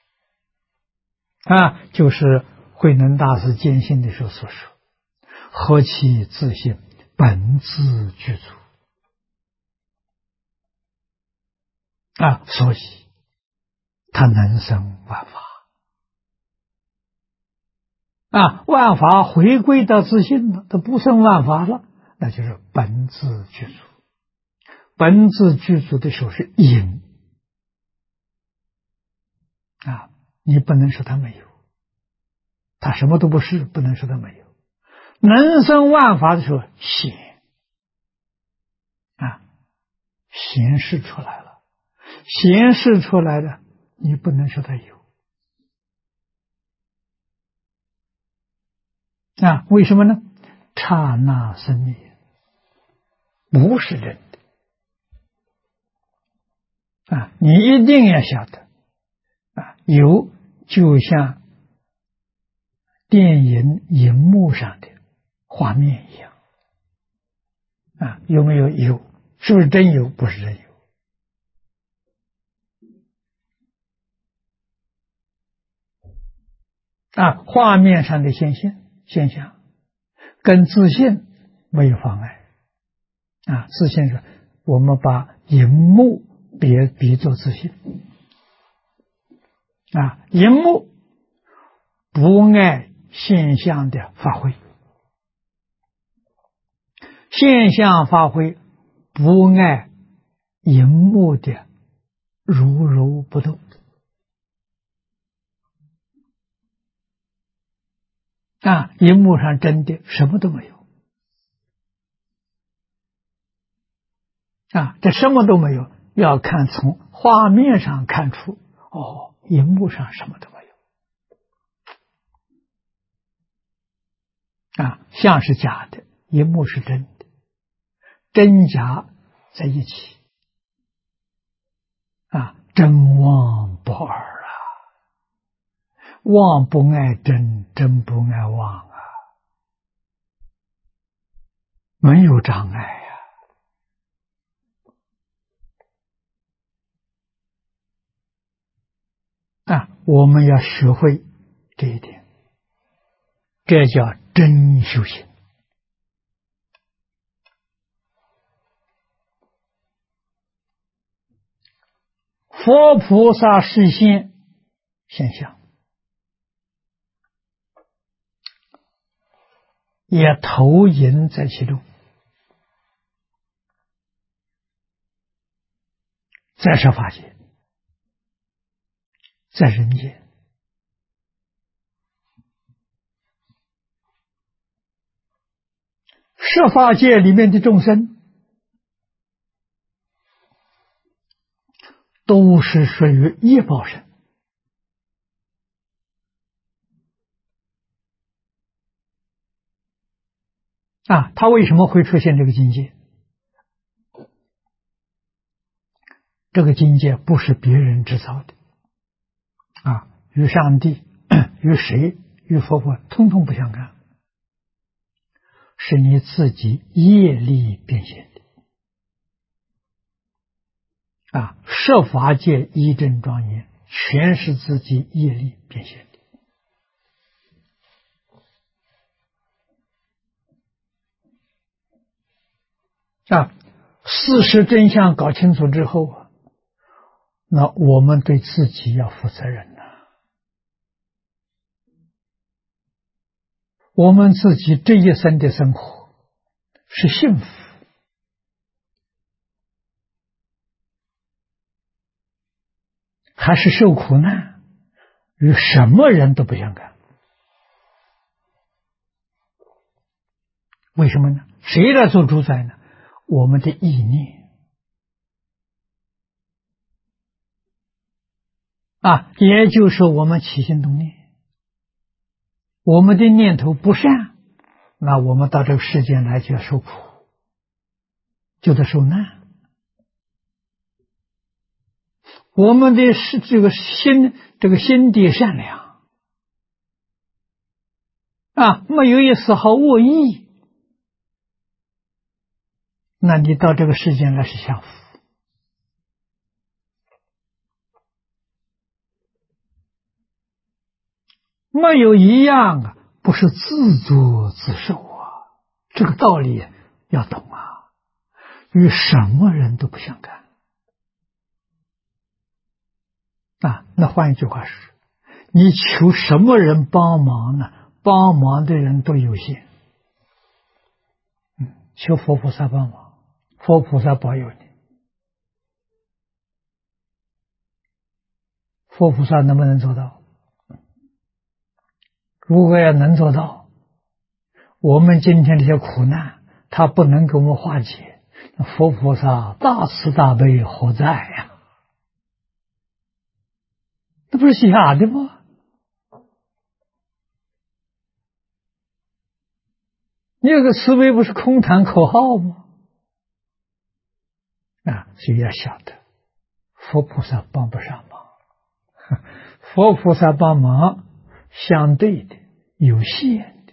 啊，就是慧能大师坚信的时候所说，何其自性，本自具足啊，所以他能生万法啊，万法回归到自性了，他不生万法了，那就是本自具足。本自具足的时候是隐啊，你不能说他没有，他什么都不是，不能说他没有。能生万法的时候显啊，显示出来了，显示出来的你不能说他有啊。为什么呢？刹那生灭，不是真的啊。你一定要晓得啊，有就像电影荧幕上的画面一样啊，有没有？有，是不是真有？不是真有啊。画面上的现象跟自性没有妨碍啊。自性是我们把荧幕比作自性啊，荧幕不碍现象的发挥，现象发挥不碍荧幕的如如不动啊。荧幕上真的什么都没有啊，这什么都没有，要看从画面上看出哦，荧幕上什么都没有啊，像是假的，荧幕是真的，真假在一起啊，真妄不二啊，妄不碍真，真不碍妄啊，没有障碍啊，我们要学会这一点，这叫真修行。佛菩萨示现象，也投影在其中， 在设法界，在人间。设法界里面的众生都是属于业报身。他为什么会出现这个境界？这个境界不是别人制造的，与上帝、与谁、与佛法通通不相干，是你自己业力变现的。设法界一真庄严，全是自己业力变现的。事实真相搞清楚之后那我们对自己要负责任我们自己这一生的生活是幸福还是受苦难，与什么人都不相干。为什么呢？谁来做主宰呢？我们的意念也就是我们起心动念，我们的念头不善，那我们到这个世间来就要受苦，就得受难。我们的这个心地善良没有一丝毫恶意，那你到这个世间来是享福。没有一样不是自作自受这个道理要懂与什么人都不相干那换一句话是，你求什么人帮忙呢？帮忙的人都有限。求佛菩萨帮忙，佛菩萨保佑你，佛菩萨能不能做到？如果要能做到，我们今天这些苦难他不能给我们化解，佛菩萨大慈大悲何在呀？那不是假的吗？你这个慈悲不是空谈口号吗？所以要晓得佛菩萨帮不上忙，佛菩萨帮忙相对的有限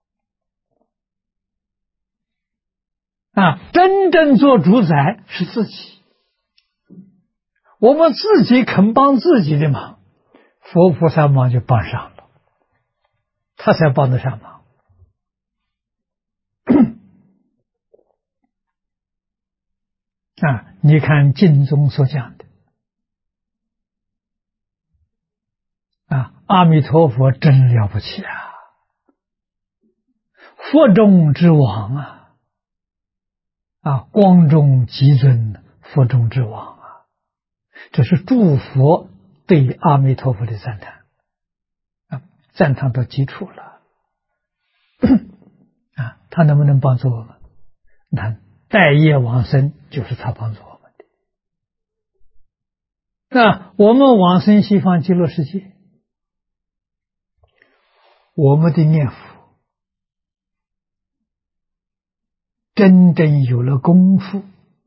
的真正做主宰是自己，我们自己肯帮自己的忙，佛菩萨忙就帮上了，他才帮得上忙。你看经中所讲的阿弥陀佛真了不起佛中之王光中极尊，佛中之王这是诸佛对阿弥陀佛的赞叹赞叹到基础了他能不能帮助我们？那待业往生就是他帮助我们的。那我们往生西方极乐世界，我们的念佛真正有了功夫，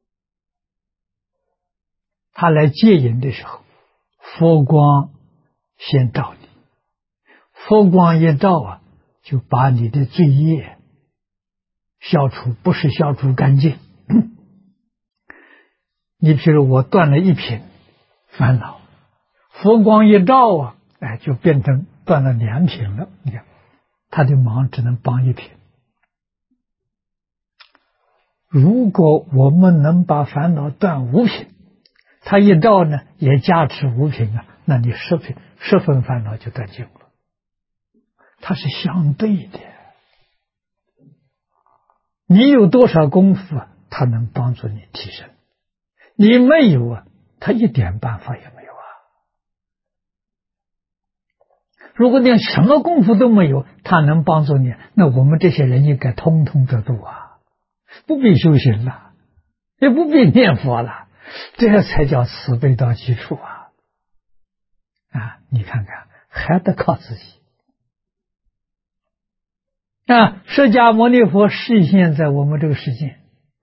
他来接引的时候，佛光先照你，佛光一照就把你的罪业消除，不是消除干净。你譬如我断了一品烦恼，佛光一照就变成断了2品了。你看他的忙只能帮1品。如果我们能把烦恼断5品，他一照呢也加持5品那你10分烦恼就断尽了。它是相对的，你有多少功夫他能帮助你提升，你没有他一点办法也没有啊。如果连什么功夫都没有，他能帮助你，那我们这些人应该通通得度啊，不必修行了，也不必念佛了，这才叫慈悲到基础啊！啊，你看看，还得靠自己啊！释迦牟尼佛示现在我们这个世界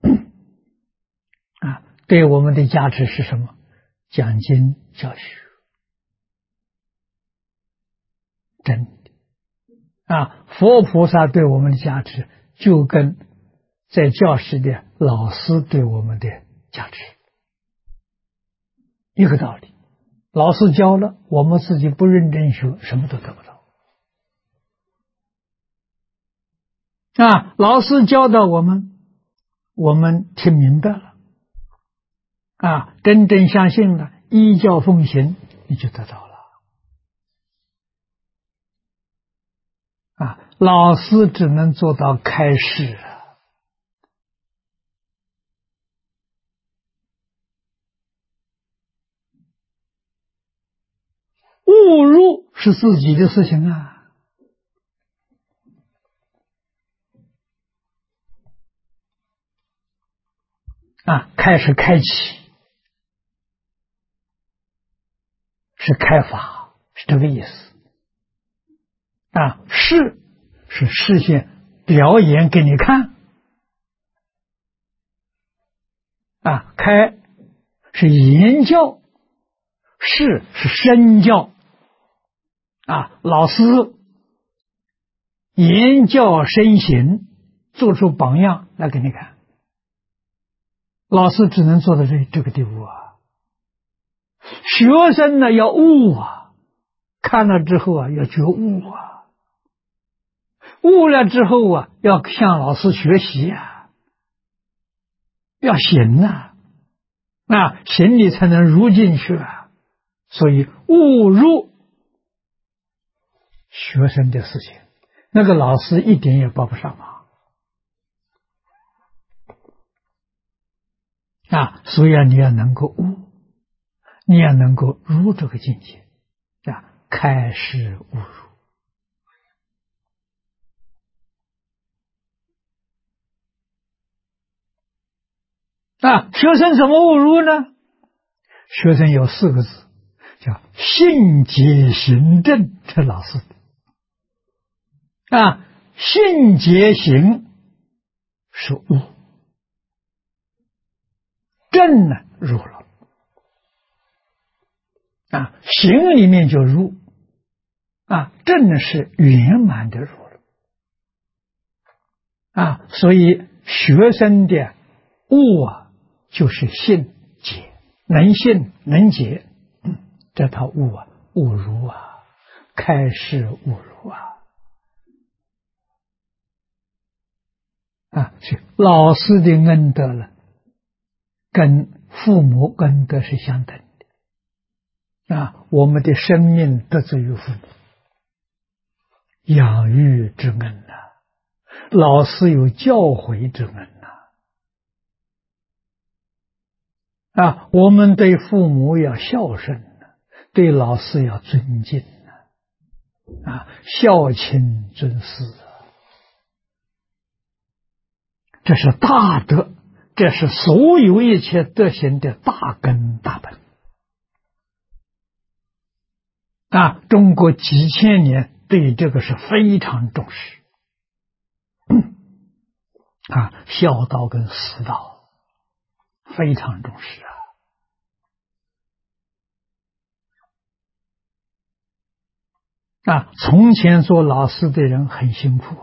啊，对我们的价值是什么？讲经教学，真的啊！佛菩萨对我们的价值，就跟在教室的老师对我们的价值一个道理。老师教了，我们自己不认真学，什么都得不到。啊，老师教导我们，我们听明白了，啊，真正相信了，依教奉行，你就得到了。啊，老师只能做到开示啊。误入是自己的事情啊！啊，开是开启，是开法，是这个意思。啊，示是示现表演给你看。啊，开是言教，示是身教。啊，老师言教身行，做出榜样来给你看。老师只能做到这个地步啊。学生呢要悟啊，看了之后啊要觉悟啊，悟了之后啊要向老师学习啊，要行啊，那行你才能入进去啊。所以悟入学生的事情，那个老师一点也帮不上忙啊。所以啊，你要能够悟，你要能够入这个境界啊，开示悟入啊。学生怎么悟入呢？学生有4个字，叫信解行正，这老师啊，信解行是悟，正呢入了啊，行里面就入啊，正是圆满的入了啊，所以学生的悟啊，就是信解，能信能解，这套悟啊，悟入啊，开示悟入啊。啊，所以老师的恩德了，跟父母恩德是相等的啊。我们的生命得自于父母，养育之恩呐，老师有教诲之恩呐啊。我们对父母要孝顺呐，对老师要尊敬呐啊，孝亲尊师啊。这是大德，这是所有一切德行的大根大本啊！中国几千年对这个是非常重视啊，孝道跟师道非常重视啊！从前做老师的人很辛苦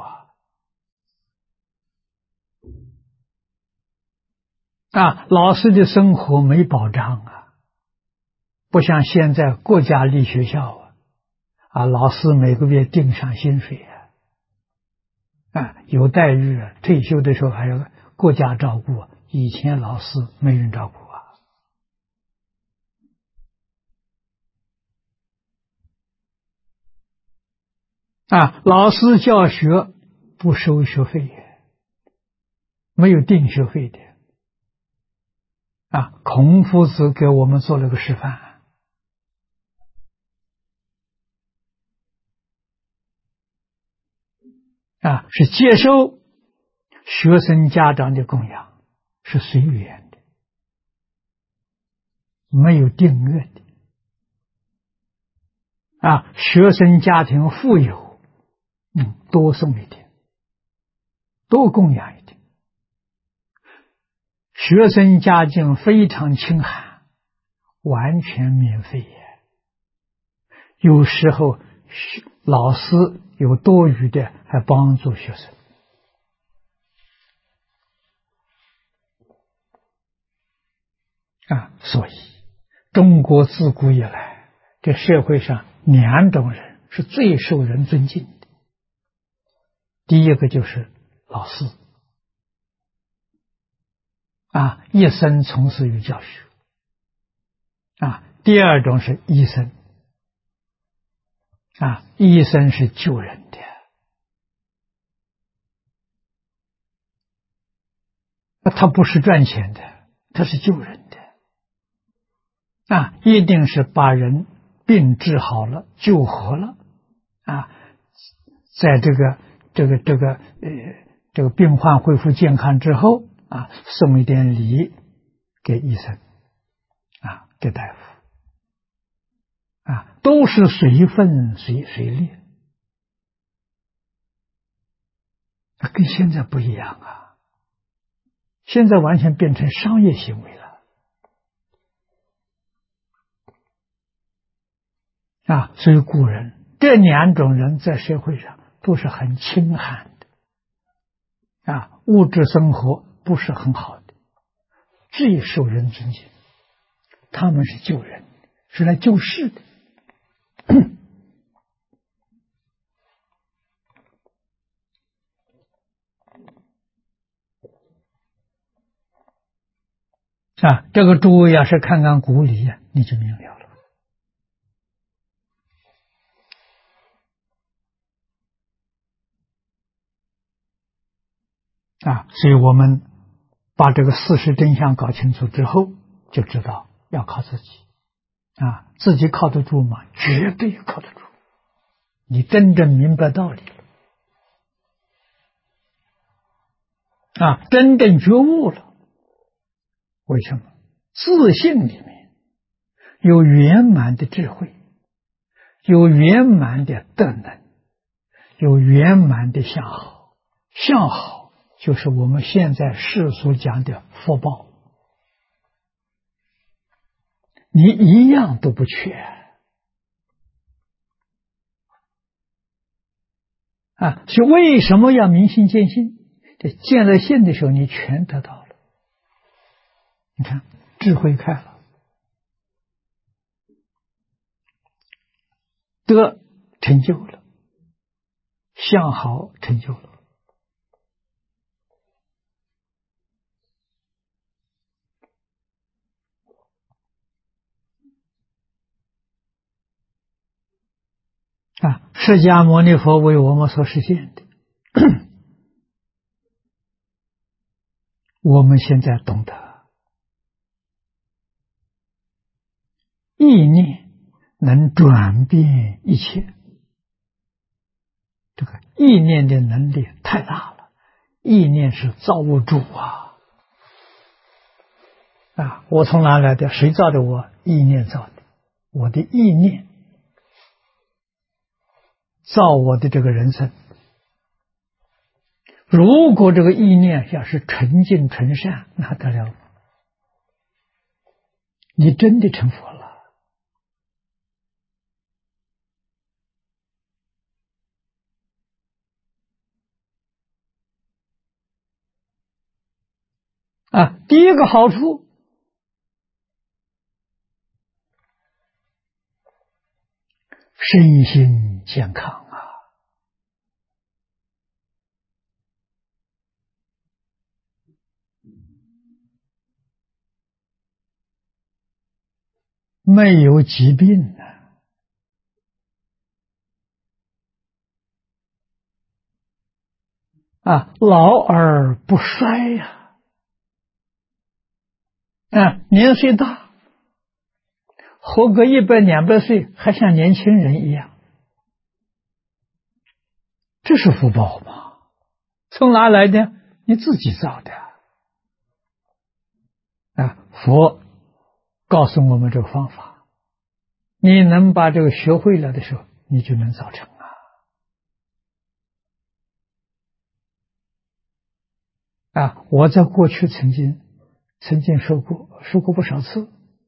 啊，老师的生活没保障啊，不像现在国家立学校啊，老师每个月定上薪水啊，有待遇啊，退休的时候还有国家照顾，以前老师没人照顾啊，老师教学不收学费，没有定学费的孔夫子给我们做了个示范是接受学生家长的供养，是随缘的，没有定额的学生家庭富有，多送一点，多供养一点；学生家境非常清寒，完全免费也。有时候老师有多余的，还帮助学生所以中国自古以来，这社会上两种人是最受人尊敬的。第一个就是老师一生从事于教学第二种是医生医生是救人的他不是赚钱的，他是救人的一定是把人病治好了，救活了在这个病患恢复健康之后送一点礼给医生给大夫都是随分随力跟现在不一样现在完全变成商业行为了所以古人这两种人在社会上都是很清寒的物质生活不是很好的，最受人尊敬。他们是救人，是来救世的这个诸位要是看看古礼你就明了了所以我们把这个事实真相搞清楚之后，就知道要靠自己自己靠得住吗？绝对靠得住。你真正明白道理了真正觉悟了。为什么？自信里面有圆满的智慧，有圆满的德能，有圆满的相好。相好就是我们现在世俗讲的福报，你一样都不缺所以为什么要明心见性？这见了性的时候，你全得到了。你看，智慧开了，德成就了，相好成就了。释迦牟尼佛为我们所实现的，我们现在懂得，意念能转变一切，这个意念的能力太大了，意念是造物主我从哪来的？谁造的我？意念造的。我的意念造我的这个人生。如果这个意念要是纯净纯善，那得了，你真的成佛了第一个好处，身心健康没有疾病老而不衰年岁大，活个100、200岁，还像年轻人一样，这是福报吗？从哪来的？你自己造的。佛告诉我们这个方法，你能把这个学会了的时候，你就能造成我在过去曾经说过不少次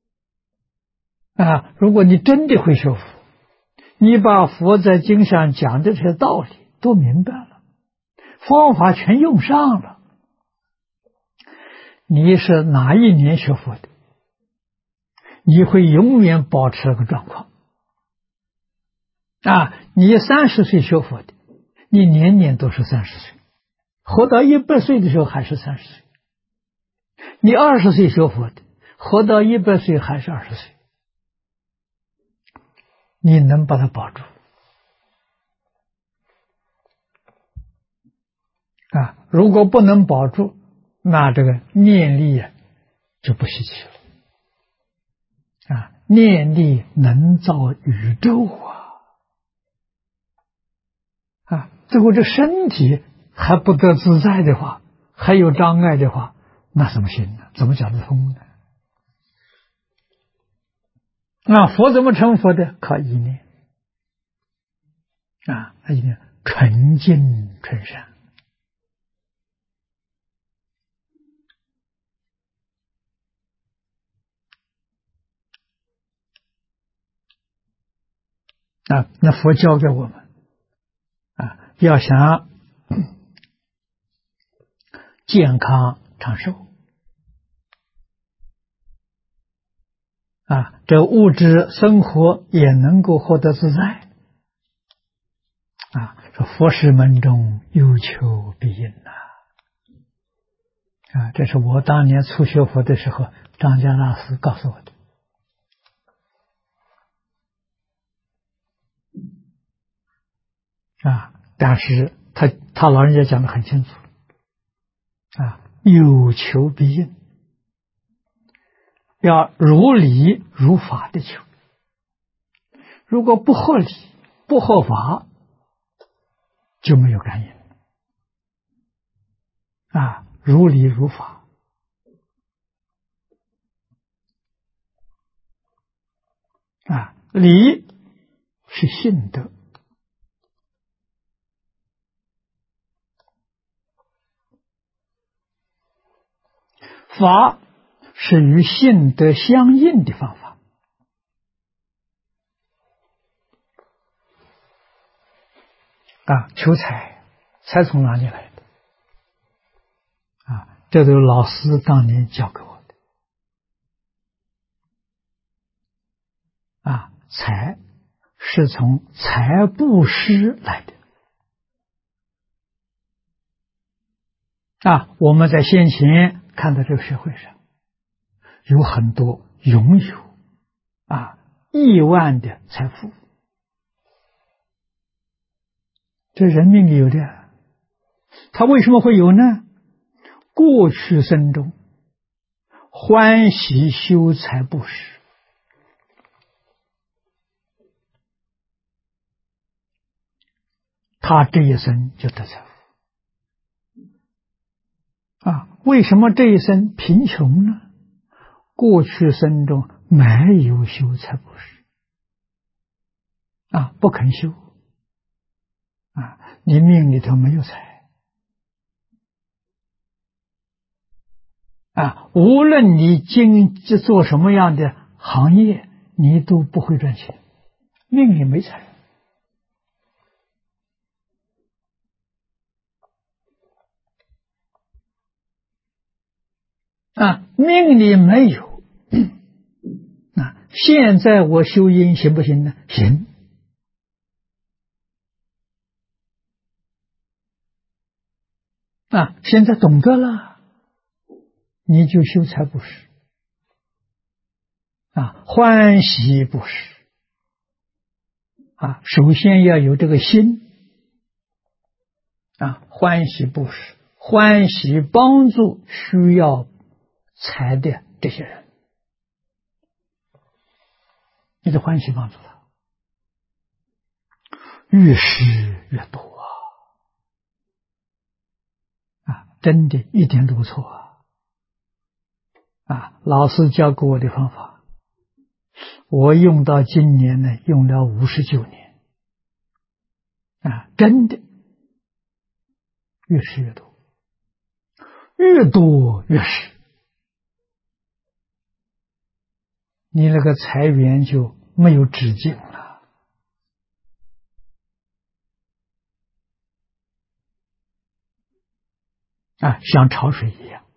如果你真的会修福，你把佛在经上讲的这些道理都明白了，方法全用上了，你是哪一年学佛的，你会永远保持这个状况你30岁学佛的，你年年都是30岁，活到100岁的时候还是30岁。你20岁学佛的，活到100岁还是20岁。你能把它保住如果不能保住，那这个念力就不稀奇了念力能造宇宙最后这身体还不得自在的话，还有障碍的话，那怎么行呢？怎么讲得通呢？佛怎么成佛的？靠意念意念纯净纯善那佛教给我们要想健康长寿这物质生活也能够获得自在说佛事门中有求必应这是我当年初学佛的时候，张家大师告诉我的但是他老人家讲得很清楚有求必应，要如理如法的求，如果不合理不合法就没有感应如理如法理是信德，法是与信德相应的方法求财从哪里来的这都是老师当年教给我的财是从财布施来的我们在先前看到这个社会上有很多拥有亿万的财富，这人命里有的，他为什么会有呢？过去生中欢喜修财布施，他这一生就得财富为什么这一生贫穷呢？过去生中没有修财布施不肯修你命里头没有财无论你做什么样的行业，你都不会赚钱，命里没财命里没有现在我修因行不行呢？行现在懂得了，你就修财布施欢喜布施首先要有这个心欢喜布施，欢喜帮助需要财的这些人，你的欢喜帮助他，越施越多真的一点都不错老师教给我的方法，我用到今年呢，用了59年真的越施越多，越多越施，你那个财源就没有止境了像潮水一样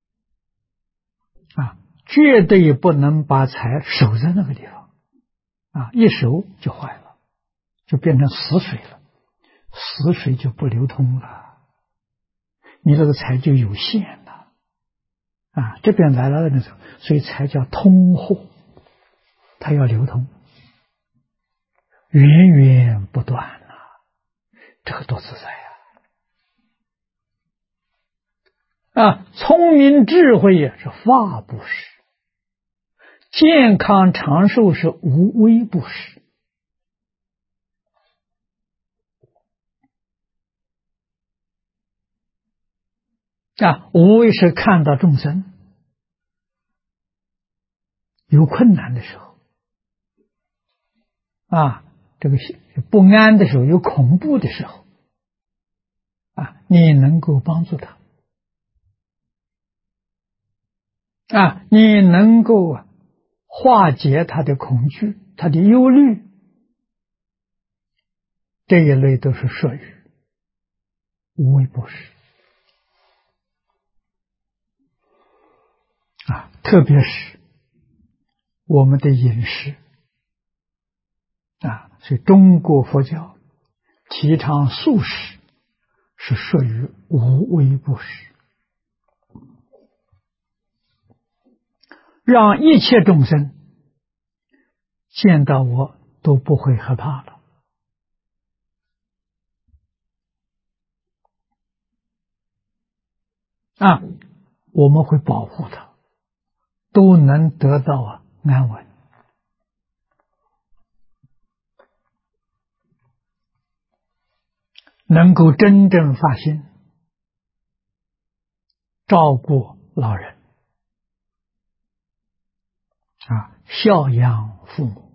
绝对不能把财守在那个地方一守就坏了，就变成死水了，死水就不流通了，你这个财就有限了这边来了的时候，所以才叫通货，它要流通，源源不断这个多自在聪明智慧是法布施，健康长寿是无为布施无为是看到众生有困难的时候这个不安的时候，有恐怖的时候你能够帮助他你能够化解他的恐惧，他的忧虑，这一类都是摄语无为布施特别是我们的饮食所以中国佛教提倡素食，是摄于无为布施，让一切众生见到我都不会害怕了我们会保护他，都能得到安稳能够真正发心照顾老人孝养父母，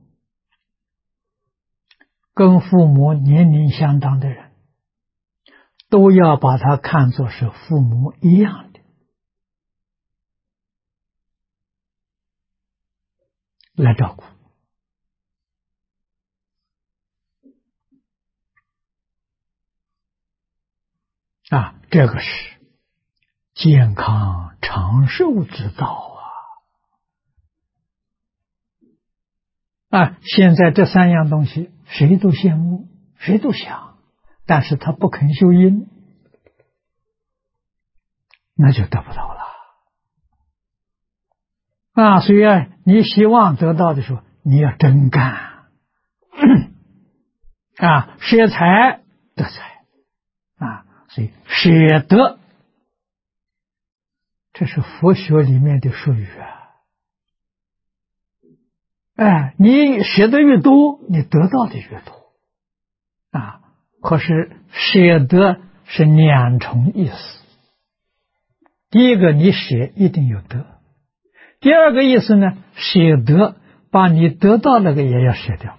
跟父母年龄相当的人都要把他看作是父母一样的来照顾这个是健康长寿之道现在这3样东西谁都羡慕，谁都想，但是他不肯修因，那就得不到了所以你希望得到的时候，你要真干舍财得财所以舍得，这是佛学里面的术语你舍得越多，你得到的越多可是舍得是2重意思，第一个你舍一定有得，第二个意思呢，舍得把你得到那个也要舍掉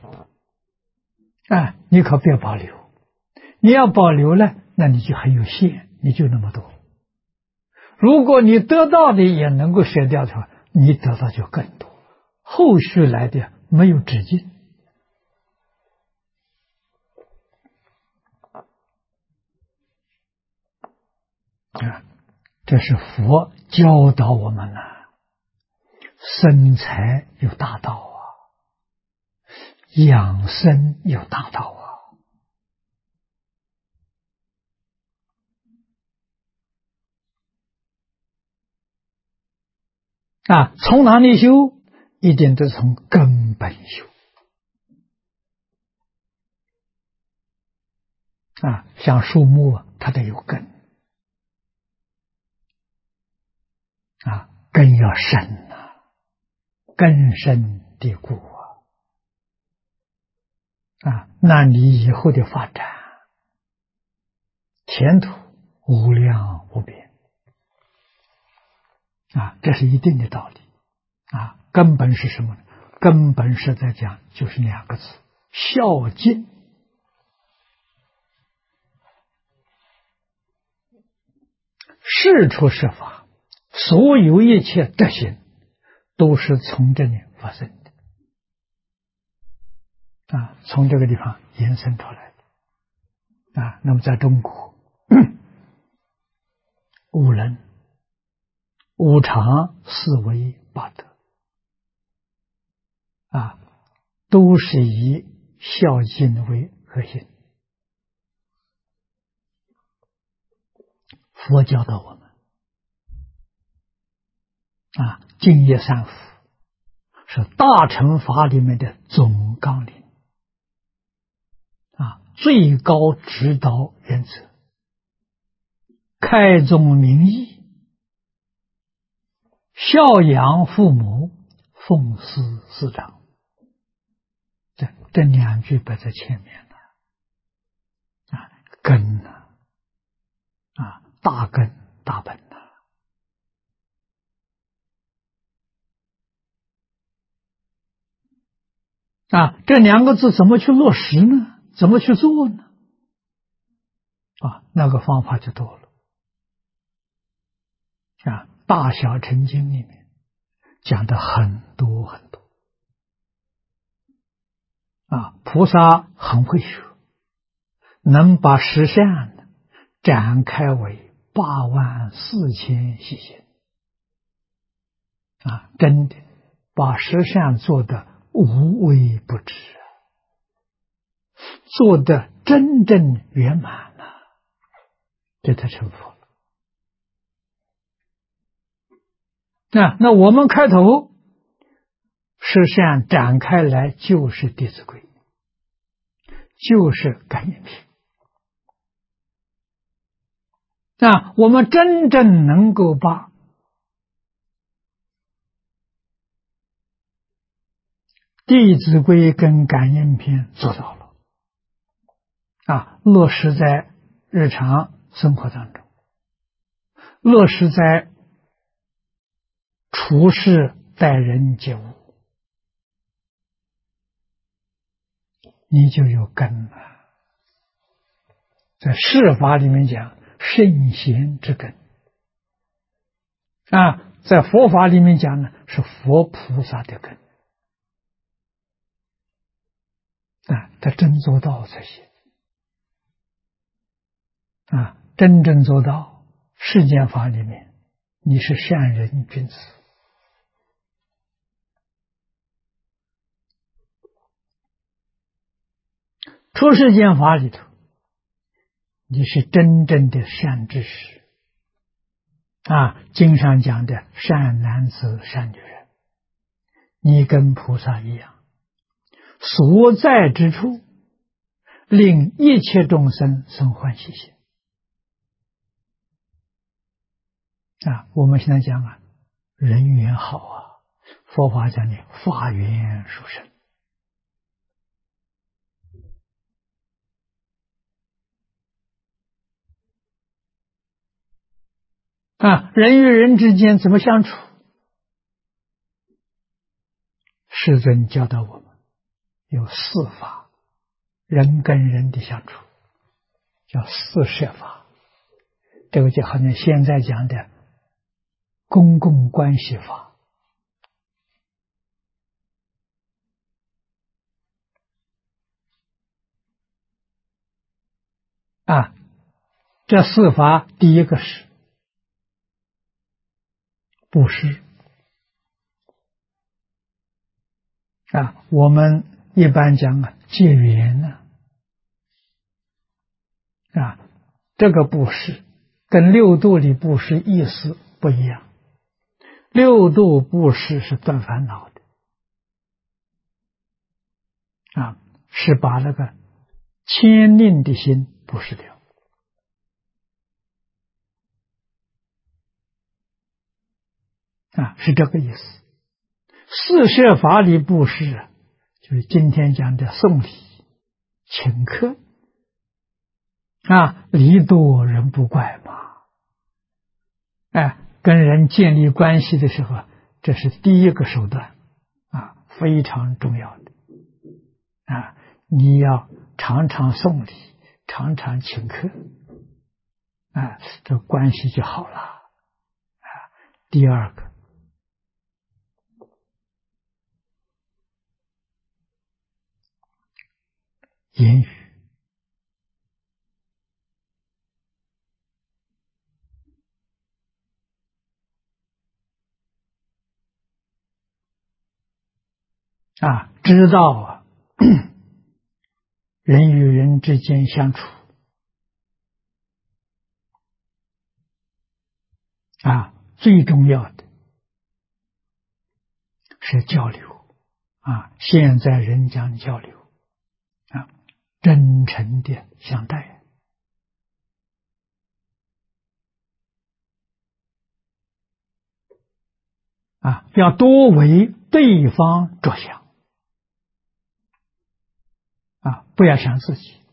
你可别保留，你要保留呢，那你就很有限，你就那么多，如果你得到的也能够舍掉的话，你得到就更多，后续来的没有止境这是佛教导我们生财有大道养生有大道从哪里修？一定都从根本修像树木它得有根根要深根深蒂固那你以后的发展前途无量无边这是一定的道理根本是什么呢？根本是在讲就是两个字：孝敬。事出是法，所有一切德行都是从这里发生的从这个地方延伸出来的那么在中国，五伦、五常、四维、八德都是以孝敬为核心。佛教导我们敬业三福是大乘法里面的总纲领最高指导原则，开宗明义，孝养父母，奉事师长。这两句摆在前面了根大根大本这两个字怎么去落实呢？怎么去做呢？那个方法就多了大小乘经里面讲的很多很多菩萨很会学，能把十善展开为84000细行真的把十善做得无微不至做得真正圆满这才成佛了那我们开头十善展开来就是弟子规，就是感应篇我们真正能够把弟子规跟感应篇做到了落实在日常生活当中，落实在处事待人接物，你就有根了。在释法里面讲圣贤之根在佛法里面讲呢是佛菩萨的根他真做到才行真正做到世间法里面你是善人君子出世间法里头你是真正的善知识经上讲的善男子善女人，你跟菩萨一样，所在之处令一切众生生欢喜心我们现在讲人缘好佛法讲的法缘殊胜人与人之间怎么相处？世尊教导我们有四法，人跟人的相处叫四摄法，这个就好像现在讲的公共关系法这四法第一个是布施我们一般讲结缘这个布施跟六度里布施意思不一样，六度布施是断烦恼的是把那个牵念的心布施掉是这个意思。 四摄法里布施，就是今天讲的送礼、请客啊，礼多人不怪嘛。哎，跟人建立关系的时候，这是第一个手段啊，非常重要的啊。你要常常送礼，常常请客啊，这关系就好了啊。第二个，言语啊，知道啊，人与人之间相处啊，最重要的是交流啊。现在人讲交流啊，真诚的相待啊，要多为对方着想啊，不要想自己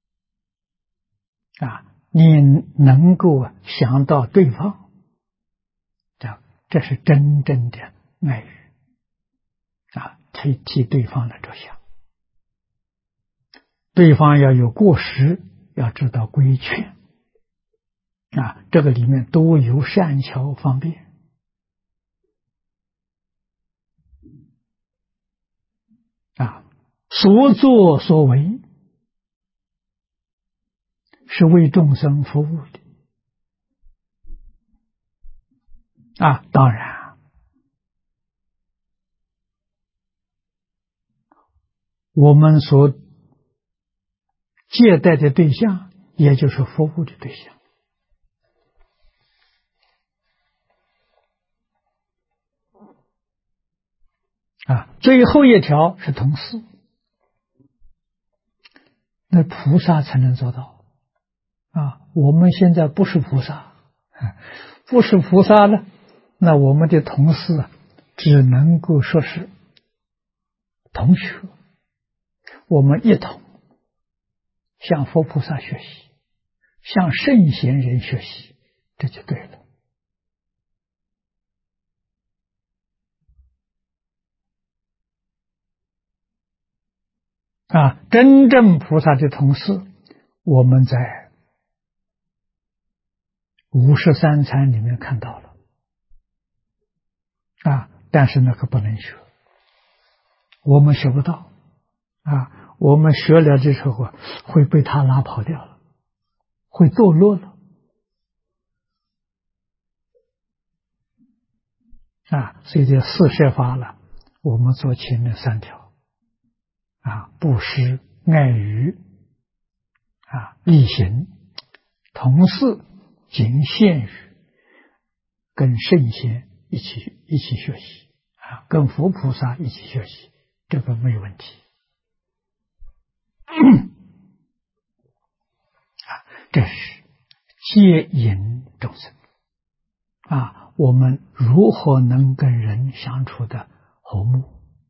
啊。你能够想到对方，这是真正的爱语啊，替对方的着想。对方要有过失，要知道规劝啊，这个里面都有善巧方便啊。所作所为是为众生服务的啊。当然，我们所接待的对象，也就是服务的对象啊。最后一条是同事，那菩萨才能做到啊。我们现在不是菩萨，不是菩萨呢，那我们的同事只能够说是同学，我们一同向佛菩萨学习，向圣贤人学习，这就对了啊。真正菩萨的同事，我们在53参里面看到了啊，但是那个不能学，我们学不到啊。我们学了的时候会被他拉跑掉了，会堕落了啊。所以这四摄法了，我们做前面3条啊，布施、爱语啊、力行、同事、仅限于跟圣贤一起学习啊，跟佛菩萨一起学习，这个没有问题啊。这是接引众生啊，我们如何能跟人相处的和睦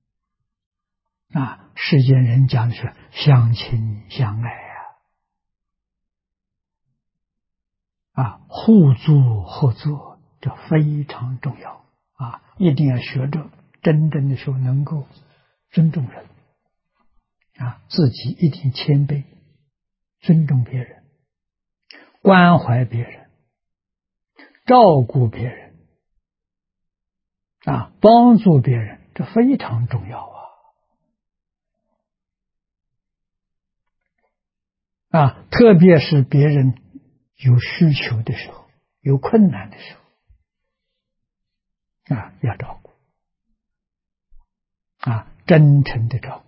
啊？世间人讲的是相亲相爱啊，互助合作，这非常重要啊！一定要学着真正的时候能够尊重人啊，自己一定谦卑，尊重别人，关怀别人，照顾别人啊，帮助别人，这非常重要啊！特别是别人有需求的时候，有困难的时候啊，要照顾啊，真诚的照顾，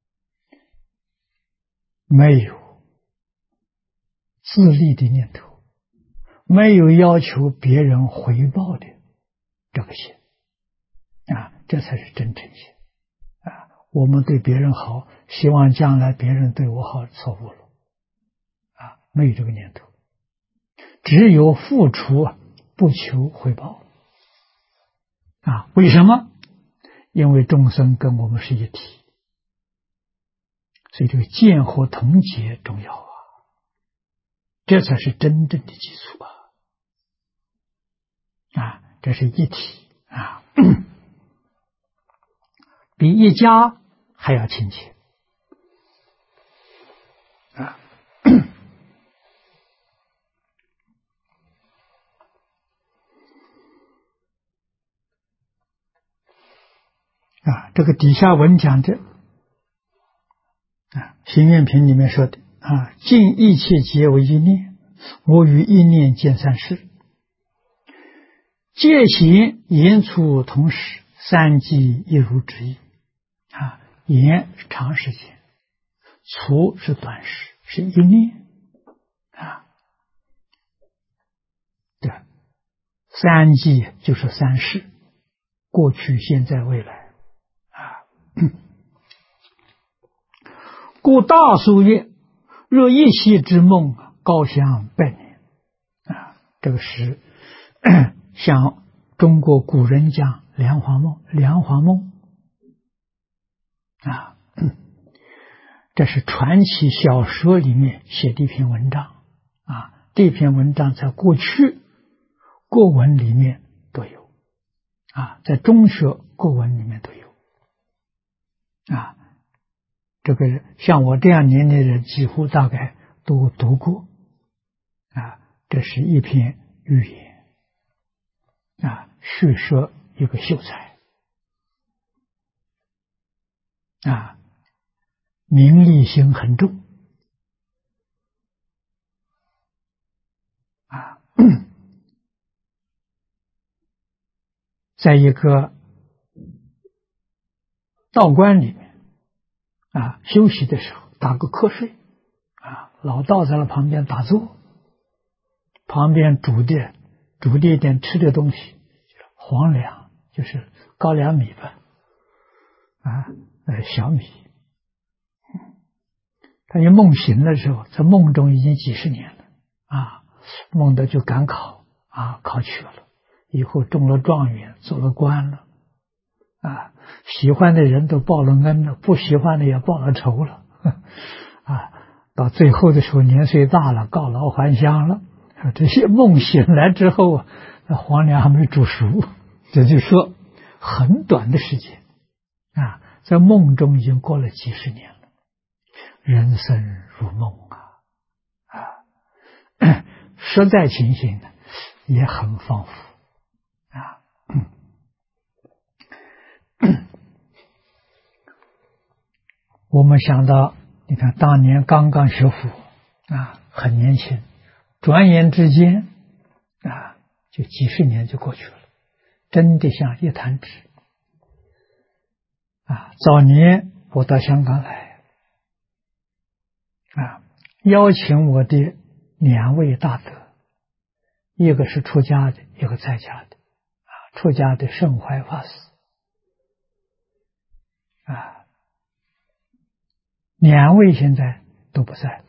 没有自利的念头，没有要求别人回报的这个心啊，这才是真诚心啊。我们对别人好，希望将来别人对我好，错误了啊，没有这个念头，只有付出不求回报啊。为什么？ 因为众生跟我们是一体，所以这个见和同结重要啊，这才是真正的基础啊！这是一体啊，比一家还要亲切啊！这个底下文讲的行愿品里面说的尽一切皆为一念，我于一念见三世，戒行言处同时，三际一如之意言是长时间，处是短时，是一念对，三际就是三世，过去、现在、未来故大俗曰：若一夕之梦，高香百年这个是像中国古人讲莲花梦，莲花梦这是传奇小说里面写的一篇文章这篇文章在过去国文里面都有在中学国文里面都有这个像我这样年龄的人几乎大概都读过这是一篇寓言叙说一个秀才名利心很重在一个道观里面休息的时候打个瞌睡老道在了旁边打坐，旁边煮的一点吃的东西，黄粱就是高粱米吧小米他一梦醒的时候，在梦中已经几十年了梦到就赶考考取了，以后中了状元，做了官了喜欢的人都报了恩了，不喜欢的也报了仇了到最后的时候年岁大了，告老还乡了这些梦醒来之后黄粱还没煮熟，这就说很短的时间在梦中已经过了几十年了，人生如梦实在情形呢也很丰富我们想到你看当年刚刚学佛很年轻，转眼之间就几十年就过去了，真的像一弹指早年我到香港来邀请我的两位大德，一个是出家的，一个在家的出家的盛怀法师两位现在都不在了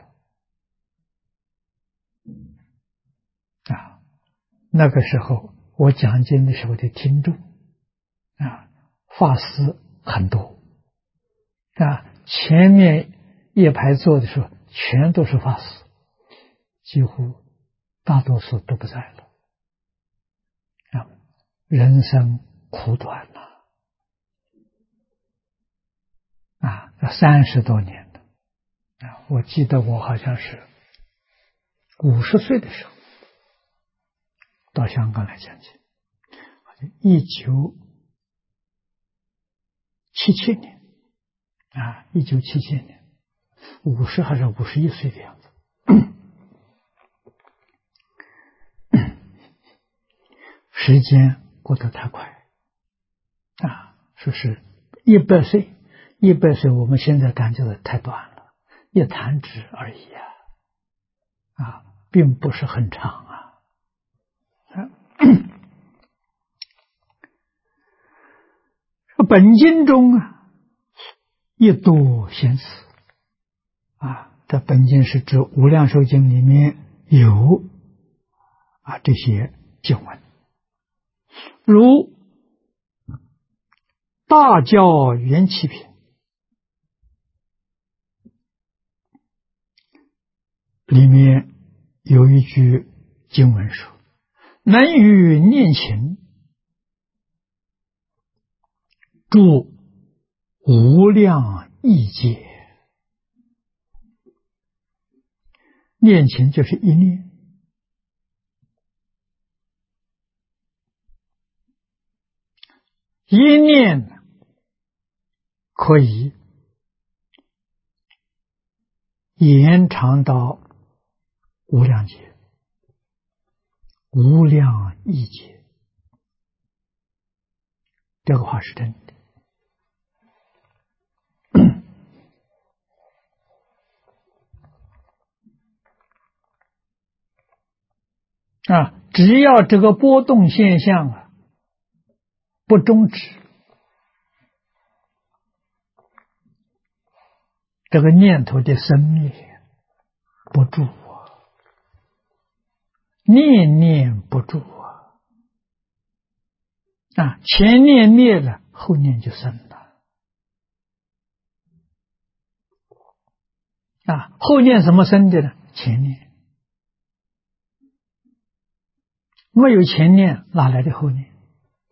那个时候我讲经的时候的听众法师很多前面一排坐的时候全都是法师，几乎大多数都不在了人生苦短30多年了我记得我好像是50岁的时候到香港来讲经1977年1977年50还是51岁的样子时间过得太快说是100岁100岁我们现在感觉的太短了，一弹指而已并不是很长本经中一多显示这本经是指无量寿经里面有这些经文，如大教缘起品里面有一句经文说：“能于念勤，住无量亿劫。”念勤就是一念，一念可以延长到无量劫、无量亿劫。这个话是真的。只要这个波动现象不终止，这个念头的生灭不住念念不住前念灭了，后念就生了后念怎么生的呢？前念。没有前念，哪来的后念？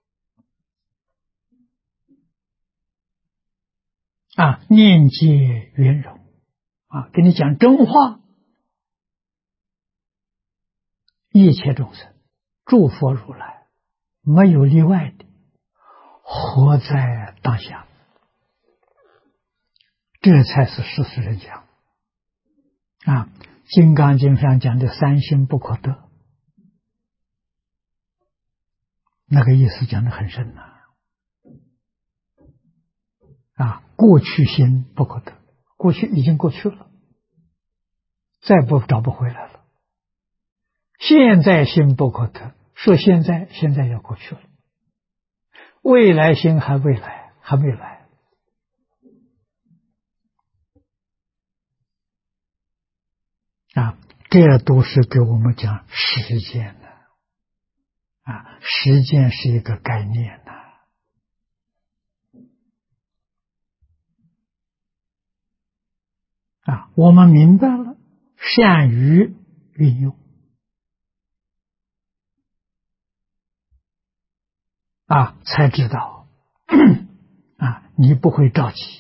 念皆圆融跟你讲真话，一切众生诸佛如来没有例外的，活在当下，这才是事实人讲金刚经上讲的三心不可得，那个意思讲得很深过去心不可得，过去已经过去了，再找不回来了。现在心不可得，说现在要过去了，未来心还未来，还没来这都是给我们讲时间的时间是一个概念我们明白了，善于运用才知道你不会着急。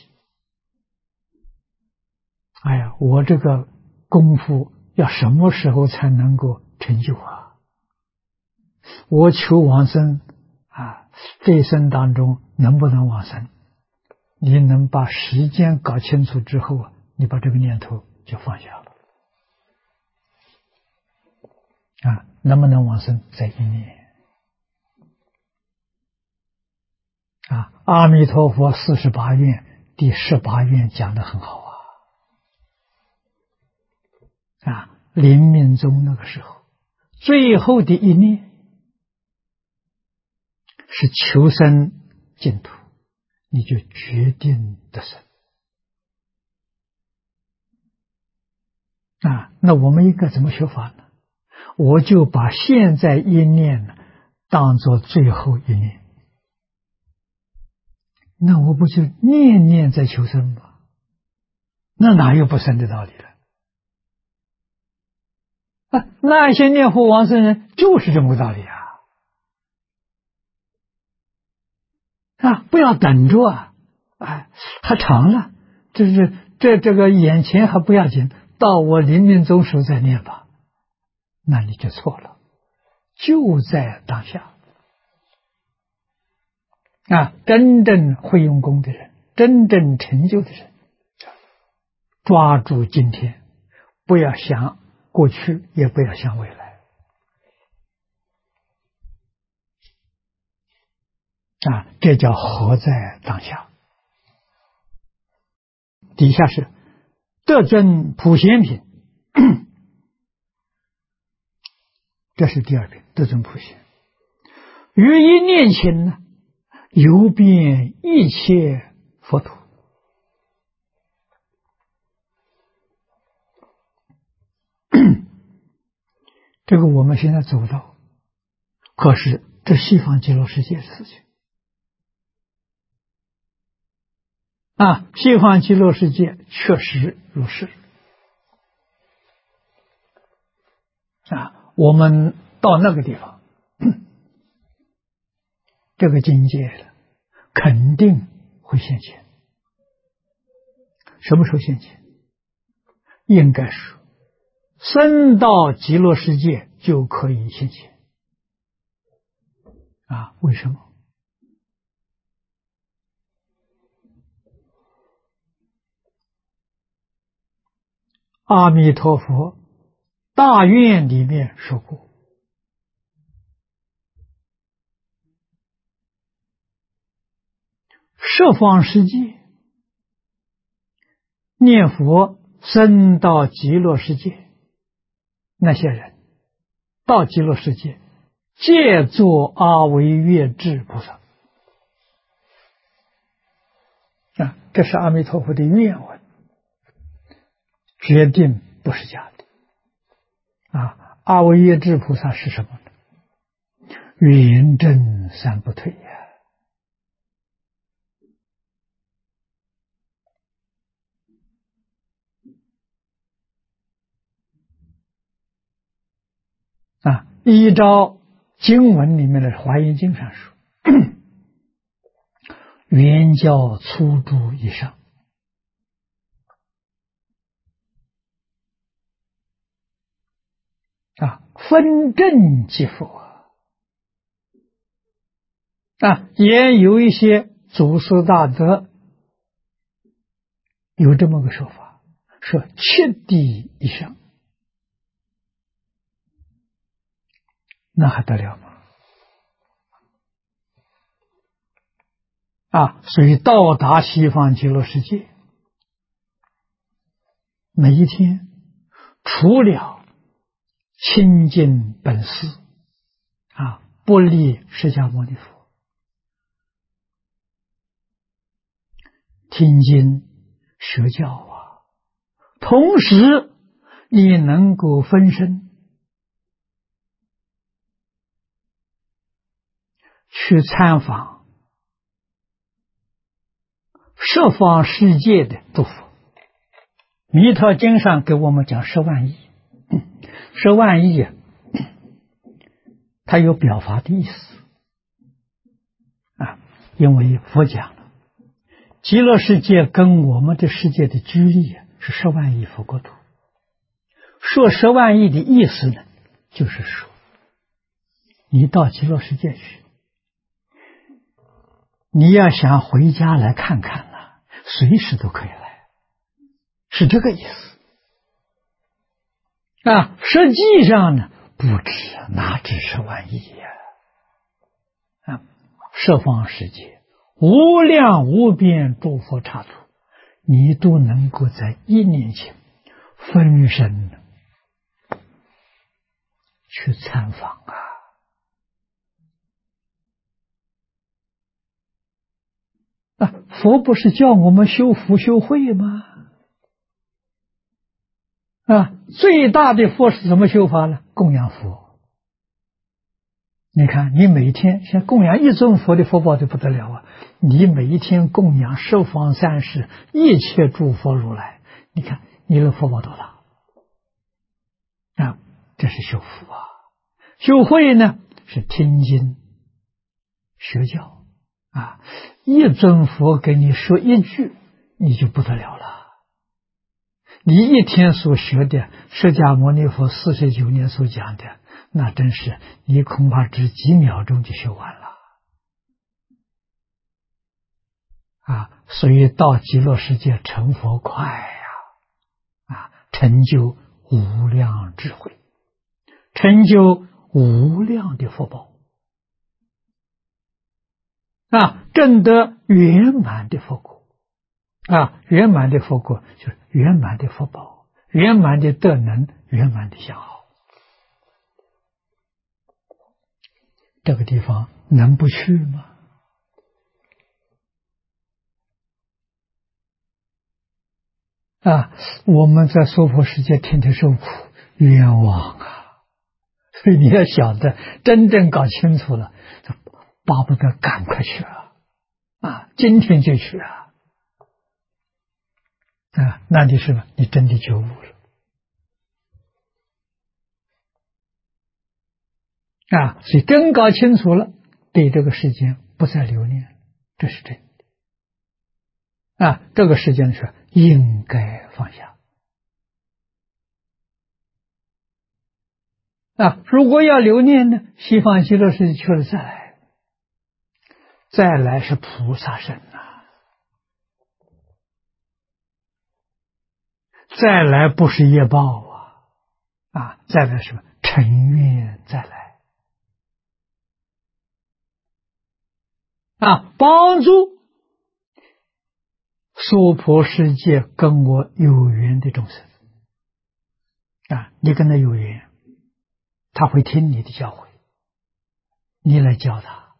我这个功夫要什么时候才能够成就我求往生这一生当中能不能往生？你能把时间搞清楚之后你把这个念头就放下了能不能往生在一念阿弥陀佛48愿第18愿讲得很好临命终那个时候，最后的一念是求生净土，你就决定得生那我们应该怎么学法呢？我就把现在一念当作最后一念，那我不就念念在求生吗？那哪有不生的道理了？那些念佛往生人就是这么个道理不要等着还长了，这个眼前还不要紧，到我临命终时再念吧，那你就错了，就在当下真正会用功的人，真正成就的人，抓住今天，不要想过去，也不要想未来这叫活在当下。底下是得尊普贤品这是第二品，得尊普贤。于一念前呢，游遍一切佛土。这个我们现在走到，可是这西方极乐世界的事情西方极乐世界确实如是。我们到那个地方，这个境界了，肯定会现前。什么时候现前？应该说，生到极乐世界就可以现前。为什么？阿弥陀佛大愿里面说过，十方世界念佛生到极乐世界，那些人到极乐世界皆作阿惟越致菩萨。这是阿弥陀佛的愿文，决定不是假的。阿惟越致菩萨是什么呢？圆正三不退依照经文里面的《华严经》上说，圆教初住以上，分正即佛也有一些祖师大德有这么个说法，说七地以上，那还得了吗？所以到达西方极乐世界，每一天除了亲近本师不离释迦牟尼佛，听经学教同时你能够分身去参访十方世界的诸佛。弥陀经上给我们讲10万亿，10万亿它有表法的意思因为佛讲了，极乐世界跟我们的世界的距离是10万亿佛国土。说10万亿的意思呢，就是说你到极乐世界去，你要想回家来看看随时都可以来，是这个意思实际上呢，不止，哪止10万亿十方世界无量无边诸佛刹土，你都能够在一念前分身去参访佛不是叫我们修福修慧吗？最大的佛是怎么修法呢？供养佛。你看，你每天像供养一尊佛的福报就不得了你每一天供养十方三世一切诸佛如来，你看你的福报多大这是修福修慧呢，是听经学教一尊佛给你说一句，你就不得了了。你一天所学的释迦牟尼佛49年所讲的，那真是你恐怕只几秒钟就学完了所以到极乐世界成佛快成就无量智慧，成就无量的福报证得圆满的佛果圆满的佛果就是圆满的福报，圆满的德能，圆满的相好。这个地方能不去吗？我们在娑婆世界天天受苦，冤枉所以你要晓得，真正搞清楚了，巴不得赶快去今天就去那你是你真的觉悟了所以真搞清楚了，对这个世间不再留恋，这是真的这个世间是应该放下如果要留恋呢，西方极乐世界去了再来是菩萨身再来不是业报再来什么尘愿再来帮助娑婆世界跟我有缘的众生你跟他有缘，他会听你的教诲，你来教他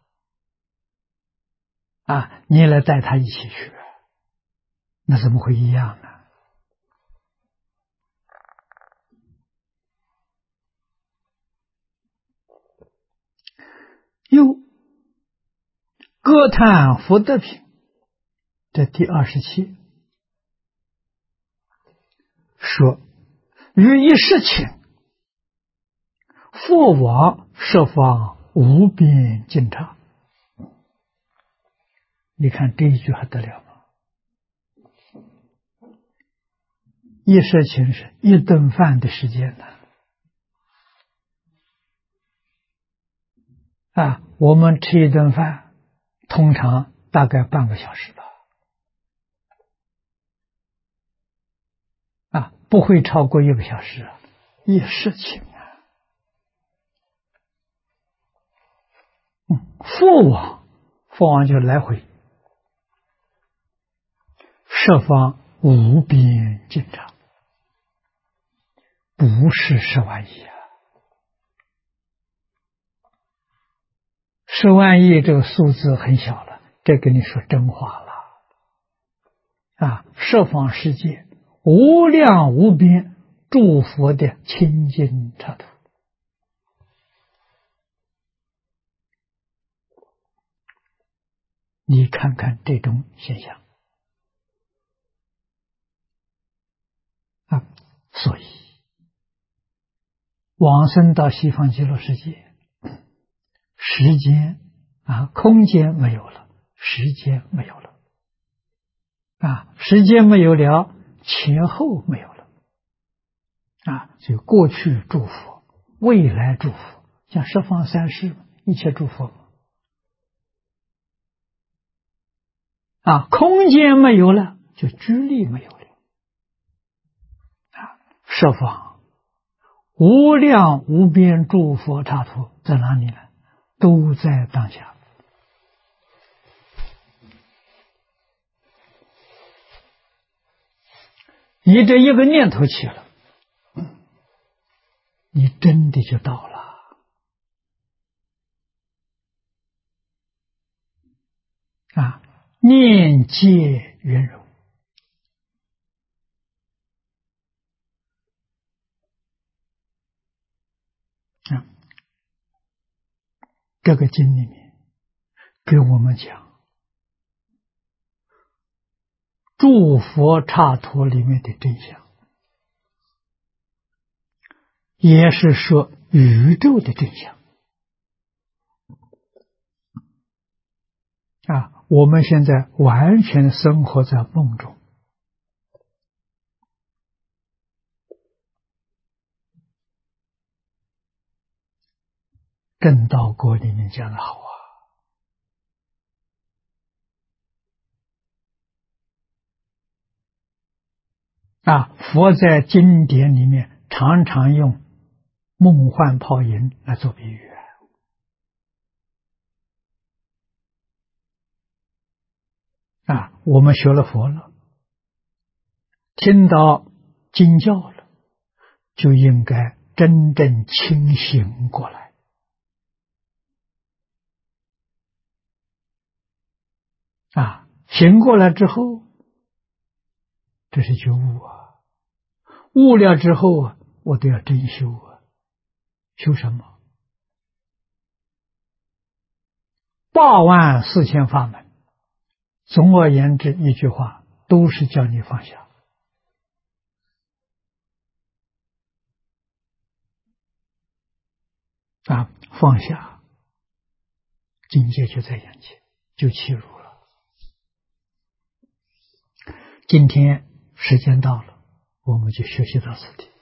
你来带他一起去，那怎么会一样呢？又歌叹福德品，这第27说，于一事情，佛往十方无边尽常。你看这一句还得了吗？一事情是一顿饭的时间呢我们吃一顿饭通常大概半个小时吧不会超过1个小时一事情佛往就来回，十方无边尽常，不是10万亿10万亿这个数字很小了，这跟你说真话了十方世界无量无边诸佛的清净刹土，你看看这种现象所以往生到西方极乐世界，时间空间没有了，时间没有了时间没有了，前后没有了所以过去诸佛，未来诸佛，像十方三世一切诸佛空间没有了，就居力没有了十方无量无边诸佛刹土在哪里呢？都在当下你这一个念头起了，你真的就到了念皆圆融这个经里面给我们讲诸佛刹土里面的真相，也是说宇宙的真相我们现在完全生活在梦中。正道国里面讲的好佛在经典里面常常用梦幻泡影来做比喻我们学了佛了，听到经教了，就应该真正清醒过来醒过来之后，这是觉悟悟了之后我都要真修修什么？84000法门，总而言之一句话，都是叫你放下放下，境界就在眼前，就契入了。今天时间到了，我们就学习到此地。